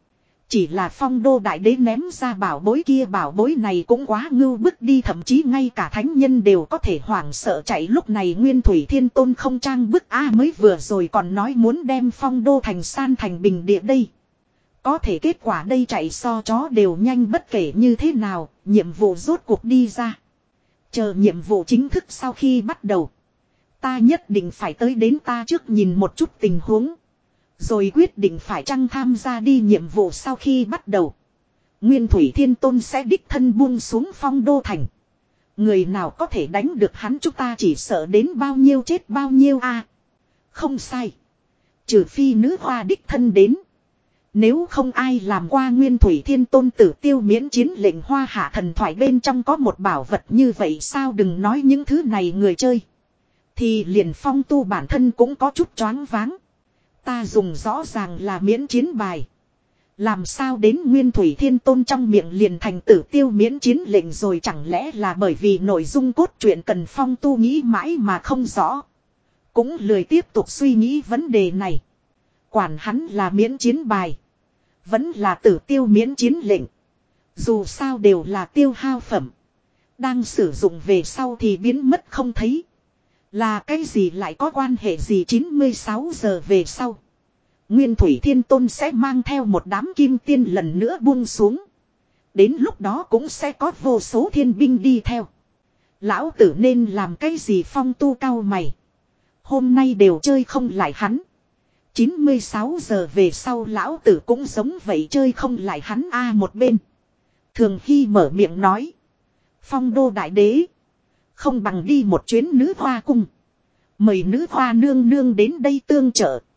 Speaker 1: Chỉ là phong đô đại đế ném ra bảo bối kia, bảo bối này cũng quá ngưu bức đi, thậm chí ngay cả thánh nhân đều có thể hoảng sợ chạy. Lúc này Nguyên Thủy Thiên Tôn không trang bức a, mới vừa rồi còn nói muốn đem phong đô thành san thành bình địa đây. Có thể kết quả đây chạy so chó đều nhanh, bất kể như thế nào, nhiệm vụ rốt cuộc đi ra. Chờ nhiệm vụ chính thức sau khi bắt đầu, ta nhất định phải tới đến ta trước nhìn một chút tình huống. Rồi quyết định phải chăng tham gia đi. Nhiệm vụ sau khi bắt đầu, Nguyên Thủy Thiên Tôn sẽ đích thân buông xuống phong đô thành. Người nào có thể đánh được hắn, chúng ta chỉ sợ đến bao nhiêu chết bao nhiêu a. À, không sai. Trừ phi nữ hoa đích thân đến. Nếu không ai làm qua Nguyên Thủy Thiên Tôn tử tiêu miễn chiến lệnh. Hoa hạ thần thoại bên trong có một bảo vật như vậy sao, đừng nói những thứ này người chơi. Thì liền Phong Tu bản thân cũng có chút choáng váng. Ta dùng rõ ràng là miễn chiến bài. Làm sao đến Nguyên Thủy Thiên Tôn trong miệng liền thành tử tiêu miễn chiến lệnh rồi, chẳng lẽ là bởi vì nội dung cốt truyện cần Phong Tu nghĩ mãi mà không rõ. Cũng lười tiếp tục suy nghĩ vấn đề này. Quản hắn là miễn chiến bài, vẫn là tử tiêu miễn chiến lệnh. Dù sao đều là tiêu hao phẩm. Đang sử dụng về sau thì biến mất không thấy. Là cái gì lại có quan hệ gì. Chín mươi sáu giờ về sau, Nguyên Thủy Thiên Tôn sẽ mang theo một đám kim tiên lần nữa buông xuống. Đến lúc đó cũng sẽ có vô số thiên binh đi theo. Lão tử nên làm cái gì? Phong Tu cao mày. Hôm nay đều chơi không lại hắn. chín mươi sáu giờ về sau lão tử cũng giống vậy chơi không lại hắn a. À, một bên Thường Hy mở miệng nói. Phong đô đại đế, không bằng đi một chuyến nữ hoa cung. Mời nữ hoa nương nương đến đây tương trợ.